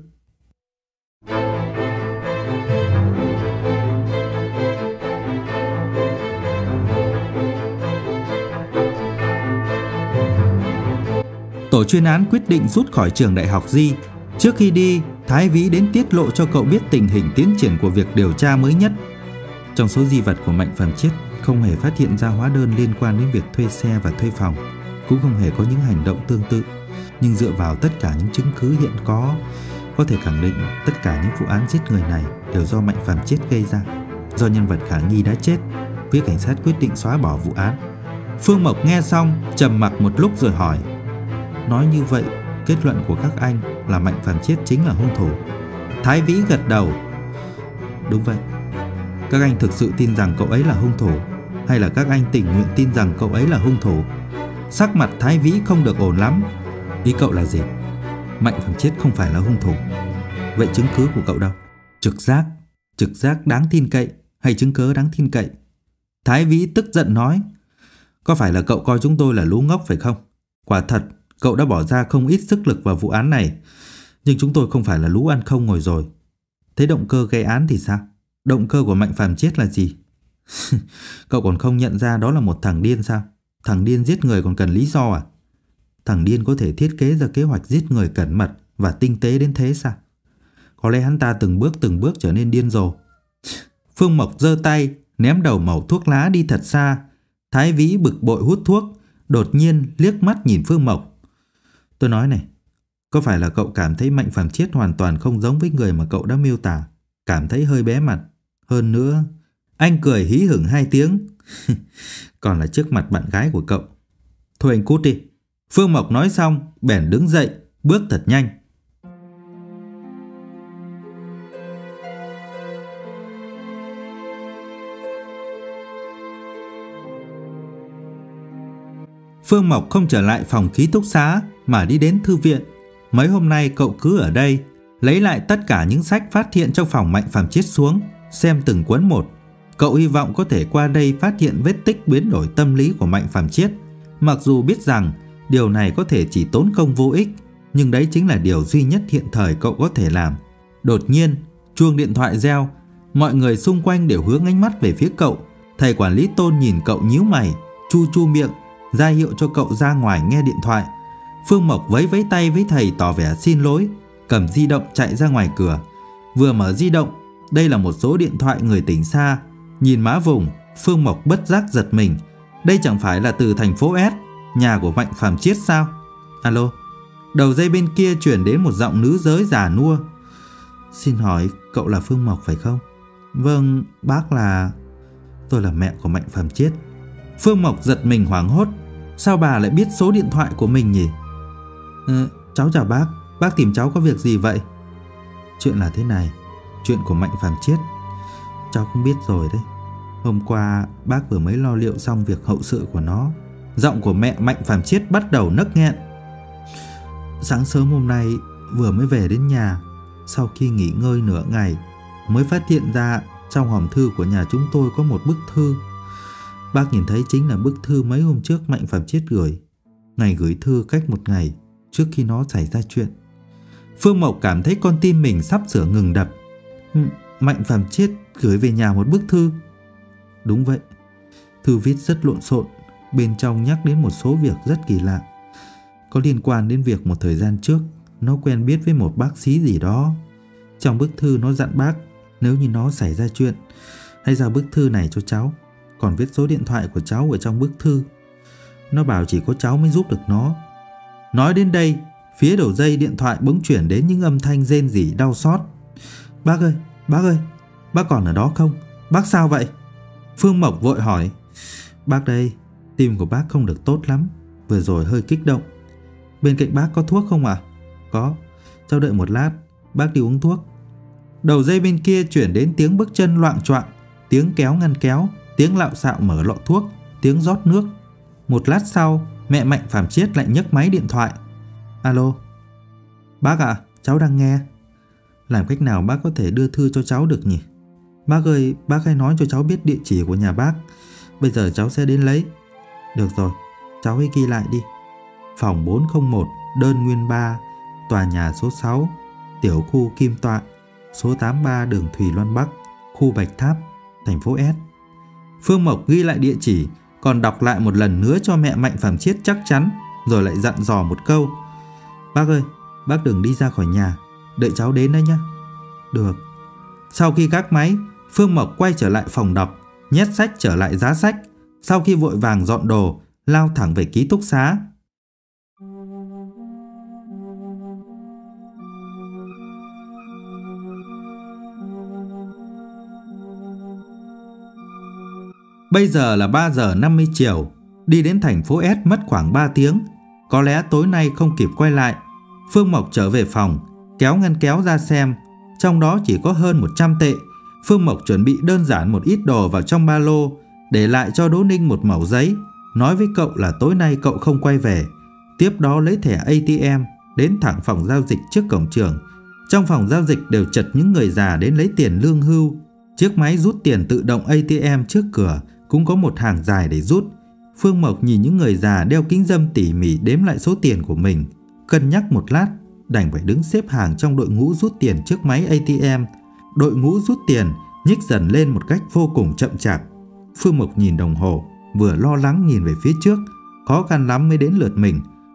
Tổ chuyên án quyết định rút khỏi trường đại học Di. Trước khi đi, Thái Vĩ đến tiết lộ cho cậu biết tình hình tiến triển của việc điều tra mới nhất. Trong số di vật của Mạnh Phàm Chiết không hề phát hiện ra hóa đơn liên quan đến việc thuê xe và thuê phòng, cũng không hề có những hành động tương tự. Nhưng dựa vào tất cả những chứng cứ hiện có, có thể khẳng định tất cả những vụ án giết người này đều do Mạnh Phàm Chiết gây ra. Do nhân vật khả nghi đã chết, phía cảnh sát quyết định xóa bỏ vụ án. Phương Mộc nghe xong trầm mặc một lúc rồi hỏi: Nói như vậy, kết luận của các anh là Mạnh Phàm Chiết chính là hung thủ? Thái Vĩ gật đầu. Đúng vậy. Các anh thực sự tin rằng cậu ấy là hung thủ, hay là các anh tình nguyện tin rằng cậu ấy là hung thủ? Sắc mặt Thái Vĩ không được ổn lắm. Ý cậu là gì? Mạnh Phàm Chiết không phải là hung thủ. Vậy chứng cứ của cậu đâu? Trực giác. Trực giác đáng tin cậy hay chứng cớ đáng tin cậy? Thái Vĩ tức giận nói: Có phải là cậu coi chúng tôi là lú ngốc phải không? Quả thật, cậu đã bỏ ra không ít sức lực vào vụ án này, nhưng chúng tôi không phải là lú ăn không ngồi rồi. Thế động cơ gây án thì sao? Động cơ của Mạnh Phàm Chiết là gì? Cậu còn không nhận ra đó là một thằng điên sao? Thằng điên giết người còn cần lý do à? Thằng điên có thể thiết kế ra kế hoạch giết người cẩn mật và tinh tế đến thế sao? Có lẽ hắn ta từng bước từng bước trở nên điên rồ. Phương Mộc giơ tay ném đầu mẩu thuốc lá đi thật xa. Thái Vĩ bực bội hút thuốc, đột nhiên liếc mắt nhìn Phương Mộc. Tôi nói này, có phải là cậu cảm thấy Mạnh Phàm Chiết hoàn toàn không giống với người mà cậu đã miêu tả, cảm thấy hơi bé mặt? Hơn nữa, anh cười hí hửng hai tiếng. Còn là trước mặt bạn gái của cậu. Thôi anh cút đi. Phương Mộc nói xong, bèn đứng dậy, bước thật nhanh. Phương Mộc không trở lại phòng ký túc xá mà đi đến thư viện. Mấy hôm nay cậu cứ ở đây, lấy lại tất cả những sách phát hiện trong phòng Mạnh Phàm Chiết xuống, xem từng cuốn một. Cậu hy vọng có thể qua đây phát hiện vết tích biến đổi tâm lý của Mạnh Phàm Chiết. Mặc dù biết rằng điều này có thể chỉ tốn công vô ích, nhưng đấy chính là điều duy nhất hiện thời cậu có thể làm. Đột nhiên, chuông điện thoại reo, mọi người xung quanh đều hướng ánh mắt về phía cậu. Thầy quản lý Tôn nhìn cậu nhíu mày, chu chu miệng, ra hiệu cho cậu ra ngoài nghe điện thoại. Phương Mộc vẫy vẫy tay với thầy tỏ vẻ xin lỗi, cầm di động chạy ra ngoài cửa. Vừa mở di động, đây là một số điện thoại người tỉnh xa. Nhìn mã vùng, Phương Mộc bất giác giật mình. Đây chẳng phải là từ thành phố S, nhà của Mạnh Phàm Chiết sao? Alo. Đầu dây bên kia chuyển đến một giọng nữ giới già nua. Xin hỏi cậu là Phương Mộc phải không? Vâng, bác là... Tôi là mẹ của Mạnh Phàm Chiết. Phương Mộc giật mình hoảng hốt. Sao bà lại biết số điện thoại của mình nhỉ? Ừ, cháu chào bác. Bác tìm cháu có việc gì vậy? Chuyện là thế này. Chuyện của Mạnh Phàm Chiết cháu cũng biết rồi đấy. Hôm qua bác vừa mới lo liệu xong việc hậu sự của nó. Giọng của mẹ Mạnh Phàm Chiết bắt đầu nấc nghẹn. Sáng sớm hôm nay vừa mới về đến nhà, sau khi nghỉ ngơi nửa ngày mới phát hiện ra trong hòm thư của nhà chúng tôi có một bức thư. Bác nhìn thấy chính là bức thư mấy hôm trước Mạnh Phàm Chiết gửi. Ngày gửi thư cách một ngày trước khi nó xảy ra chuyện. Phương Mộc cảm thấy con tim mình sắp sửa ngừng đập. Mạnh Phàm Chiết gửi về nhà một bức thư. Đúng vậy. Thư viết rất lộn xộn, bên trong nhắc đến một số việc rất kỳ lạ, có liên quan đến việc một thời gian trước nó quen biết với một bác sĩ gì đó. Trong bức thư nó dặn bác nếu như nó xảy ra chuyện, hãy giao bức thư này cho cháu. Còn viết số điện thoại của cháu ở trong bức thư. Nó bảo chỉ có cháu mới giúp được nó. Nói đến đây, phía đầu dây điện thoại bỗng chuyển đến những âm thanh rên rỉ đau xót. Bác ơi, bác ơi, bác còn ở đó không? Bác sao vậy? Phương Mộc vội hỏi. Bác đây, tim của bác không được tốt lắm, vừa rồi hơi kích động. Bên cạnh bác có thuốc không ạ? À? Có, cháu đợi một lát, bác đi uống thuốc. Đầu dây bên kia chuyển đến tiếng bước chân loạng choạng, tiếng kéo ngăn kéo, tiếng lạo xạo mở lọ thuốc, tiếng rót nước. Một lát sau, mẹ Mạnh Phàm Chiết lại nhấc máy điện thoại. Alo. Bác ạ, à, cháu đang nghe. Làm cách nào bác có thể đưa thư cho cháu được nhỉ? Bác ơi, bác hãy nói cho cháu biết địa chỉ của nhà bác. Bây giờ cháu sẽ đến lấy. Được rồi, cháu hãy ghi lại đi. Phòng bốn không một, đơn nguyên ba, tòa nhà số sáu, tiểu khu Kim Tọa, số tám mươi ba đường Thùy Loan Bắc, khu Bạch Tháp, thành phố S. Phương Mộc ghi lại địa chỉ, còn đọc lại một lần nữa cho mẹ Mạnh Phàm Chiết chắc chắn, rồi lại dặn dò một câu. Bác ơi, bác đừng đi ra khỏi nhà, đợi cháu đến đấy nhé. Được. Sau khi gác máy, Phương Mộc quay trở lại phòng đọc, nhét sách trở lại giá sách. Sau khi vội vàng dọn đồ, lao thẳng về ký túc xá. Bây giờ là ba giờ năm mươi chiều, đi đến thành phố S mất khoảng ba tiếng. Có lẽ tối nay không kịp quay lại. Phương Mộc trở về phòng, kéo ngăn kéo ra xem. Trong đó chỉ có hơn một trăm tệ. Phương Mộc chuẩn bị đơn giản một ít đồ vào trong ba lô, để lại cho Đỗ Ninh một mẩu giấy, nói với cậu là tối nay cậu không quay về. Tiếp đó lấy thẻ a tê em, đến thẳng phòng giao dịch trước cổng trường. Trong phòng giao dịch đều chật những người già đến lấy tiền lương hưu. Chiếc máy rút tiền tự động a tê em trước cửa cũng có một hàng dài để rút. Phương Mộc nhìn những người già đeo kính râm tỉ mỉ đếm lại số tiền của mình, cân nhắc một lát, đành phải đứng xếp hàng trong đội ngũ rút tiền trước máy a tê em. Đội ngũ rút tiền nhích dần lên một cách vô cùng chậm chạp. Phương Mộc nhìn đồng hồ, vừa lo lắng nhìn về phía trước, khó khăn lắm mới đến lượt mình.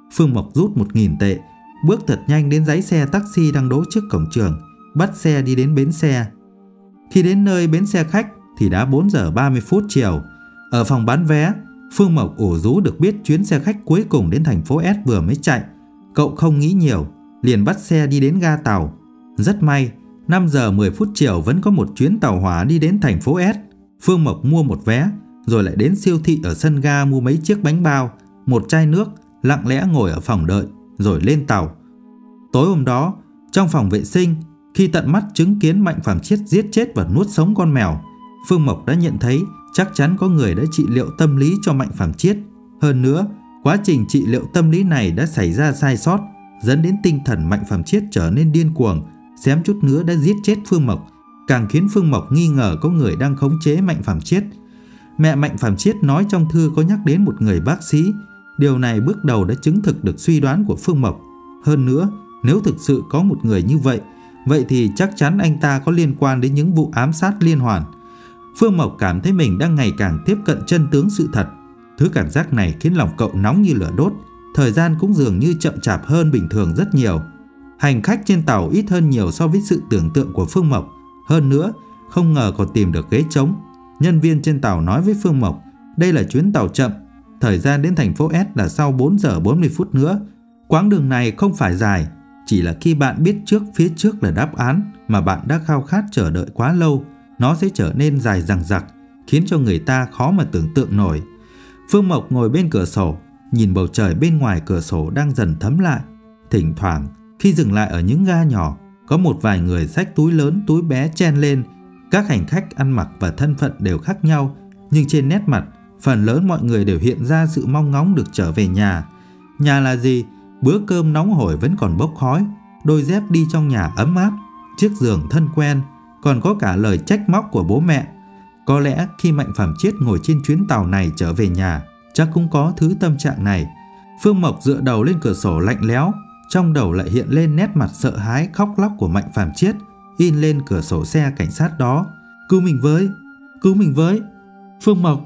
Phương Mộc rút một nghìn tệ, bước thật nhanh đến dãy xe taxi đang đỗ trước cổng trường, bắt xe đi đến bến xe. Khi đến nơi bến xe khách thì đã bốn giờ ba mươi phút chiều. Ở phòng bán vé, Phương Mộc ủ rũ được biết chuyến xe khách cuối cùng đến thành phố S vừa mới chạy. Cậu không nghĩ nhiều, liền bắt xe đi đến ga tàu. Rất may, năm giờ mười phút chiều vẫn có một chuyến tàu hỏa đi đến thành phố S. Phương Mộc mua một vé, rồi lại đến siêu thị ở sân ga mua mấy chiếc bánh bao, một chai nước, lặng lẽ ngồi ở phòng đợi, rồi lên tàu. Tối hôm đó, trong phòng vệ sinh, khi tận mắt chứng kiến Mạnh Phàm Chiết giết chết và nuốt sống con mèo, Phương Mộc đã nhận thấy chắc chắn có người đã trị liệu tâm lý cho Mạnh Phàm Chiết. Hơn nữa, quá trình trị liệu tâm lý này đã xảy ra sai sót, dẫn đến tinh thần Mạnh Phàm Chiết trở nên điên cuồng, xém chút nữa đã giết chết Phương Mộc, càng khiến Phương Mộc nghi ngờ có người đang khống chế Mạnh Phàm Chiết. Mẹ Mạnh Phàm Chiết nói trong thư có nhắc đến một người bác sĩ. Điều này bước đầu đã chứng thực được suy đoán của Phương Mộc. Hơn nữa, nếu thực sự có một người như vậy, vậy thì chắc chắn anh ta có liên quan đến những vụ ám sát liên hoàn. Phương Mộc cảm thấy mình đang ngày càng tiếp cận chân tướng sự thật. Thứ cảm giác này khiến lòng cậu nóng như lửa đốt. Thời gian cũng dường như chậm chạp hơn bình thường rất nhiều. Hành khách trên tàu ít hơn nhiều so với sự tưởng tượng của Phương Mộc. Hơn nữa, không ngờ còn tìm được ghế trống. Nhân viên trên tàu nói với Phương Mộc, đây là chuyến tàu chậm, thời gian đến thành phố S là sau bốn giờ bốn mươi phút nữa. Quãng đường này không phải dài, chỉ là khi bạn biết trước phía trước là đáp án mà bạn đã khao khát chờ đợi quá lâu, nó sẽ trở nên dài dằng dặc, khiến cho người ta khó mà tưởng tượng nổi. Phương Mộc ngồi bên cửa sổ, nhìn bầu trời bên ngoài cửa sổ đang dần thấm lại. Thỉnh thoảng, khi dừng lại ở những ga nhỏ, có một vài người xách túi lớn túi bé chen lên. Các hành khách ăn mặc và thân phận đều khác nhau, nhưng trên nét mặt, phần lớn mọi người đều hiện ra sự mong ngóng được trở về nhà. Nhà là gì? Bữa cơm nóng hổi vẫn còn bốc khói, đôi dép đi trong nhà ấm áp, chiếc giường thân quen, còn có cả lời trách móc của bố mẹ. Có lẽ khi Mạnh Phàm Chiết ngồi trên chuyến tàu này trở về nhà, chắc cũng có thứ tâm trạng này. Phương Mộc dựa đầu lên cửa sổ lạnh lẽo, trong đầu lại hiện lên nét mặt sợ hãi khóc lóc của Mạnh Phàm Chiết in lên cửa sổ xe cảnh sát đó. Cứu mình với, cứu mình với, Phương Mộc.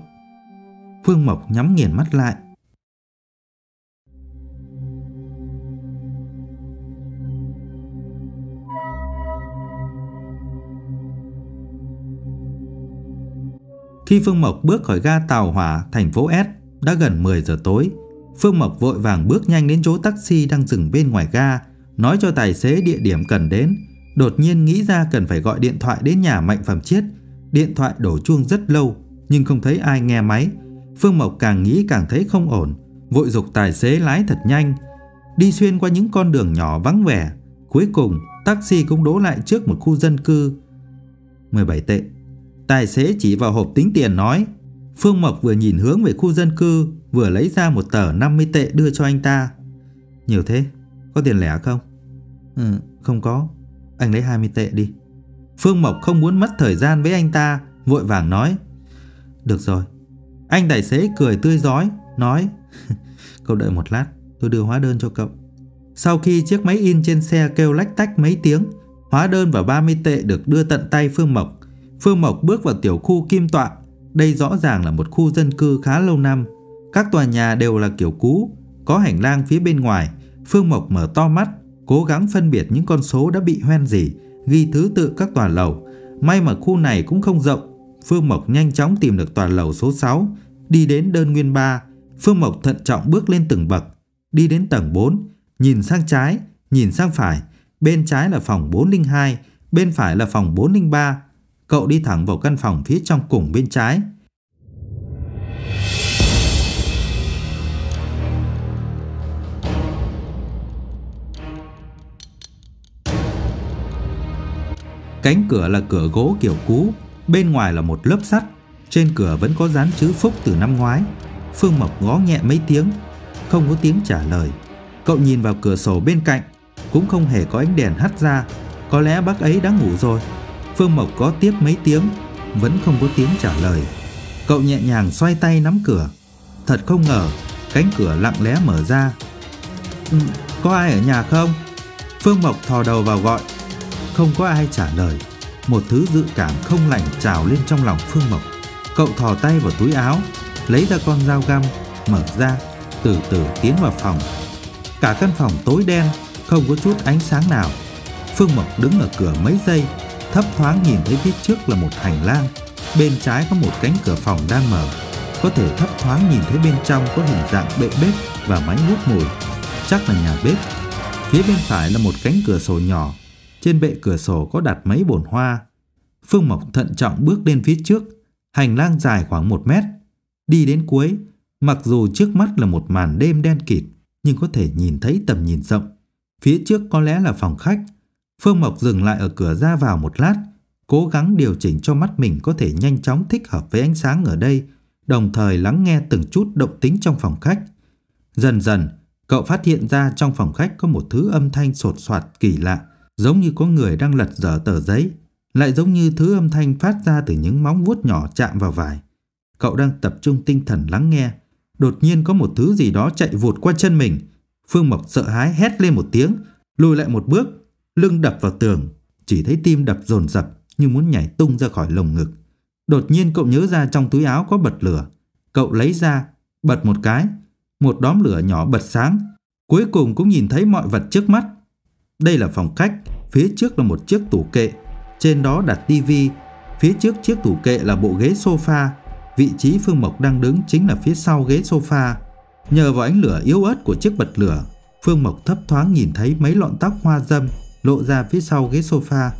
Phương Mộc nhắm nghiền mắt lại. Khi Phương Mộc bước khỏi ga tàu hỏa thành phố S, đã gần mười giờ tối. Phương Mộc vội vàng bước nhanh đến chỗ taxi đang dừng bên ngoài ga, nói cho tài xế địa điểm cần đến. Đột nhiên nghĩ ra cần phải gọi điện thoại đến nhà Mạnh Phàm Chiết. Điện thoại đổ chuông rất lâu, nhưng không thấy ai nghe máy. Phương Mộc càng nghĩ càng thấy không ổn, vội giục tài xế lái thật nhanh, đi xuyên qua những con đường nhỏ vắng vẻ. Cuối cùng, taxi cũng đỗ lại trước một khu dân cư. mười bảy tệ. Tài xế chỉ vào hộp tính tiền nói. Phương Mộc vừa nhìn hướng về khu dân cư, vừa lấy ra một tờ năm mươi tệ đưa cho anh ta. Nhiều thế, có tiền lẻ không? Ừ, không có. Anh lấy hai mươi tệ đi. Phương Mộc không muốn mất thời gian với anh ta, vội vàng nói. Được rồi. Anh tài xế cười tươi rói, nói. Cậu đợi một lát, tôi đưa hóa đơn cho cậu. Sau khi chiếc máy in trên xe kêu lách tách mấy tiếng, hóa đơn và ba mươi tệ được đưa tận tay Phương Mộc. Phương Mộc bước vào tiểu khu Kim Tọa. Đây rõ ràng là một khu dân cư khá lâu năm. Các tòa nhà đều là kiểu cũ, có hành lang phía bên ngoài. Phương Mộc mở to mắt, cố gắng phân biệt những con số đã bị hoen rỉ, ghi thứ tự các tòa lầu. May mà khu này cũng không rộng. Phương Mộc nhanh chóng tìm được tòa lầu số sáu, đi đến đơn nguyên ba. Phương Mộc thận trọng bước lên từng bậc, đi đến tầng bốn, nhìn sang trái, nhìn sang phải. Bên trái là phòng bốn không hai, bên phải là phòng bốn không ba. Cậu đi thẳng vào căn phòng phía trong cùng bên trái. Cánh cửa là cửa gỗ kiểu cũ, bên ngoài là một lớp sắt. Trên cửa vẫn có dán chữ Phúc từ năm ngoái. Phương Mộc gõ nhẹ mấy tiếng, không có tiếng trả lời. Cậu nhìn vào cửa sổ bên cạnh, cũng không hề có ánh đèn hắt ra. Có lẽ bác ấy đã ngủ rồi. Phương Mộc gõ tiếp mấy tiếng, vẫn không có tiếng trả lời. Cậu nhẹ nhàng xoay tay nắm cửa. Thật không ngờ, cánh cửa lặng lẽ mở ra. Ừ, có ai ở nhà không? Phương Mộc thò đầu vào gọi. Không có ai trả lời. Một thứ dự cảm không lành trào lên trong lòng Phương Mộc. Cậu thò tay vào túi áo, lấy ra con dao găm, mở ra, từ từ tiến vào phòng. Cả căn phòng tối đen, không có chút ánh sáng nào. Phương Mộc đứng ở cửa mấy giây, thấp thoáng nhìn thấy phía trước là một hành lang. Bên trái có một cánh cửa phòng đang mở, có thể thấp thoáng nhìn thấy bên trong có hình dạng bệ bếp và máy hút mùi, chắc là nhà bếp. Phía bên phải là một cánh cửa sổ nhỏ, trên bệ cửa sổ có đặt mấy bồn hoa. Phương Mộc thận trọng bước lên phía trước. Hành lang dài khoảng một mét. Đi đến cuối, mặc dù trước mắt là một màn đêm đen kịt, nhưng có thể nhìn thấy tầm nhìn rộng. Phía trước có lẽ là phòng khách. Phương Mộc dừng lại ở cửa ra vào một lát, cố gắng điều chỉnh cho mắt mình có thể nhanh chóng thích hợp với ánh sáng ở đây, đồng thời lắng nghe từng chút động tĩnh trong phòng khách. Dần dần, cậu phát hiện ra trong phòng khách có một thứ âm thanh sột soạt kỳ lạ, giống như có người đang lật dở tờ giấy, lại giống như thứ âm thanh phát ra từ những móng vuốt nhỏ chạm vào vải. Cậu đang tập trung tinh thần lắng nghe, đột nhiên có một thứ gì đó chạy vụt qua chân mình. Phương Mộc sợ hãi hét lên một tiếng, lùi lại một bước, lưng đập vào tường, chỉ thấy tim đập dồn dập như muốn nhảy tung ra khỏi lồng ngực. Đột nhiên cậu nhớ ra trong túi áo có bật lửa. Cậu lấy ra, bật một cái, một đốm lửa nhỏ bật sáng. Cuối cùng cũng nhìn thấy mọi vật trước mắt. Đây là phòng khách, phía trước là một chiếc tủ kệ, trên đó đặt tivi. Phía trước chiếc tủ kệ là bộ ghế sofa. Vị trí Phương Mộc đang đứng chính là phía sau ghế sofa. Nhờ vào ánh lửa yếu ớt của chiếc bật lửa, Phương Mộc thấp thoáng nhìn thấy mấy lọn tóc hoa dâm lộ ra phía sau ghế sofa.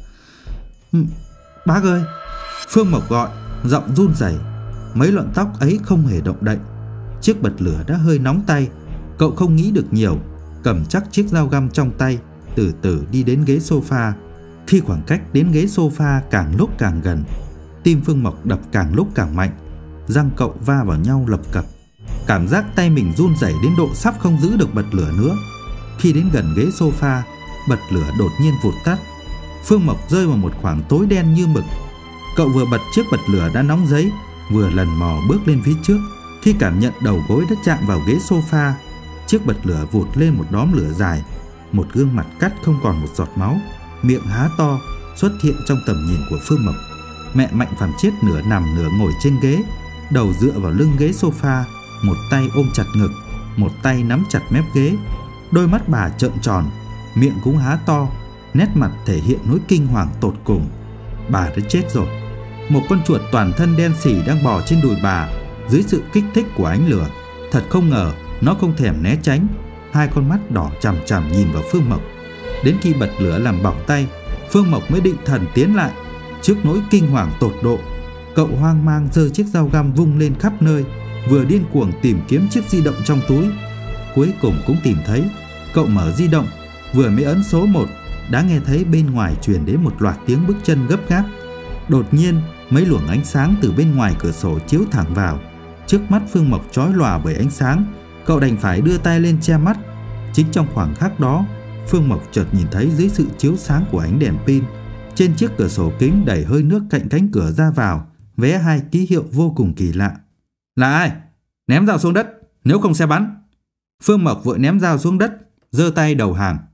Bác ơi! Phương Mộc gọi, giọng run rẩy. Mấy lọn tóc ấy không hề động đậy. Chiếc bật lửa đã hơi nóng tay. Cậu không nghĩ được nhiều, cầm chắc chiếc dao găm trong tay, từ từ đi đến ghế sofa. Khi khoảng cách đến ghế sofa càng lúc càng gần, tim Phương Mộc đập càng lúc càng mạnh. Răng cậu va vào nhau lập cập. Cảm giác tay mình run rẩy đến độ sắp không giữ được bật lửa nữa. Khi đến gần ghế sofa, bật lửa đột nhiên vụt tắt. Phương Mộc rơi vào một khoảng tối đen như mực. Cậu vừa bật chiếc bật lửa đã nóng giấy, vừa lần mò bước lên phía trước. Khi cảm nhận đầu gối đã chạm vào ghế sofa, chiếc bật lửa vụt lên một đốm lửa dài. Một gương mặt cắt không còn một giọt máu, miệng há to, xuất hiện trong tầm nhìn của Phương Mộc. Mẹ Mạnh Phàm Chết nửa nằm nửa ngồi trên ghế, đầu dựa vào lưng ghế sofa, một tay ôm chặt ngực, một tay nắm chặt mép ghế. Đôi mắt bà trợn tròn, miệng cũng há to, nét mặt thể hiện nỗi kinh hoàng tột cùng. Bà đã chết rồi. Một con chuột toàn thân đen xỉ đang bò trên đùi bà dưới sự kích thích của ánh lửa. Thật không ngờ nó không thèm né tránh, hai con mắt đỏ chằm chằm nhìn vào Phương Mộc. Đến khi bật lửa làm bỏng tay, Phương Mộc mới định thần tiến lại. Trước nỗi kinh hoàng tột độ, cậu hoang mang giơ chiếc dao găm vung lên khắp nơi, vừa điên cuồng tìm kiếm chiếc di động trong túi. Cuối cùng cũng tìm thấy. Cậu mở di động, vừa mới ấn số một, đã nghe thấy bên ngoài truyền đến một loạt tiếng bước chân gấp gáp. Đột nhiên, mấy luồng ánh sáng từ bên ngoài cửa sổ chiếu thẳng vào. Trước mắt Phương Mộc chói lòa bởi ánh sáng, cậu đành phải đưa tay lên che mắt. Chính trong khoảnh khắc đó, Phương Mộc chợt nhìn thấy dưới sự chiếu sáng của ánh đèn pin, trên chiếc cửa sổ kính đầy hơi nước cạnh cánh cửa ra vào, vẽ hai ký hiệu vô cùng kỳ lạ. Là ai? Ném dao xuống đất, nếu không sẽ bắn. Phương Mộc vội ném dao xuống đất, giơ tay đầu hàng.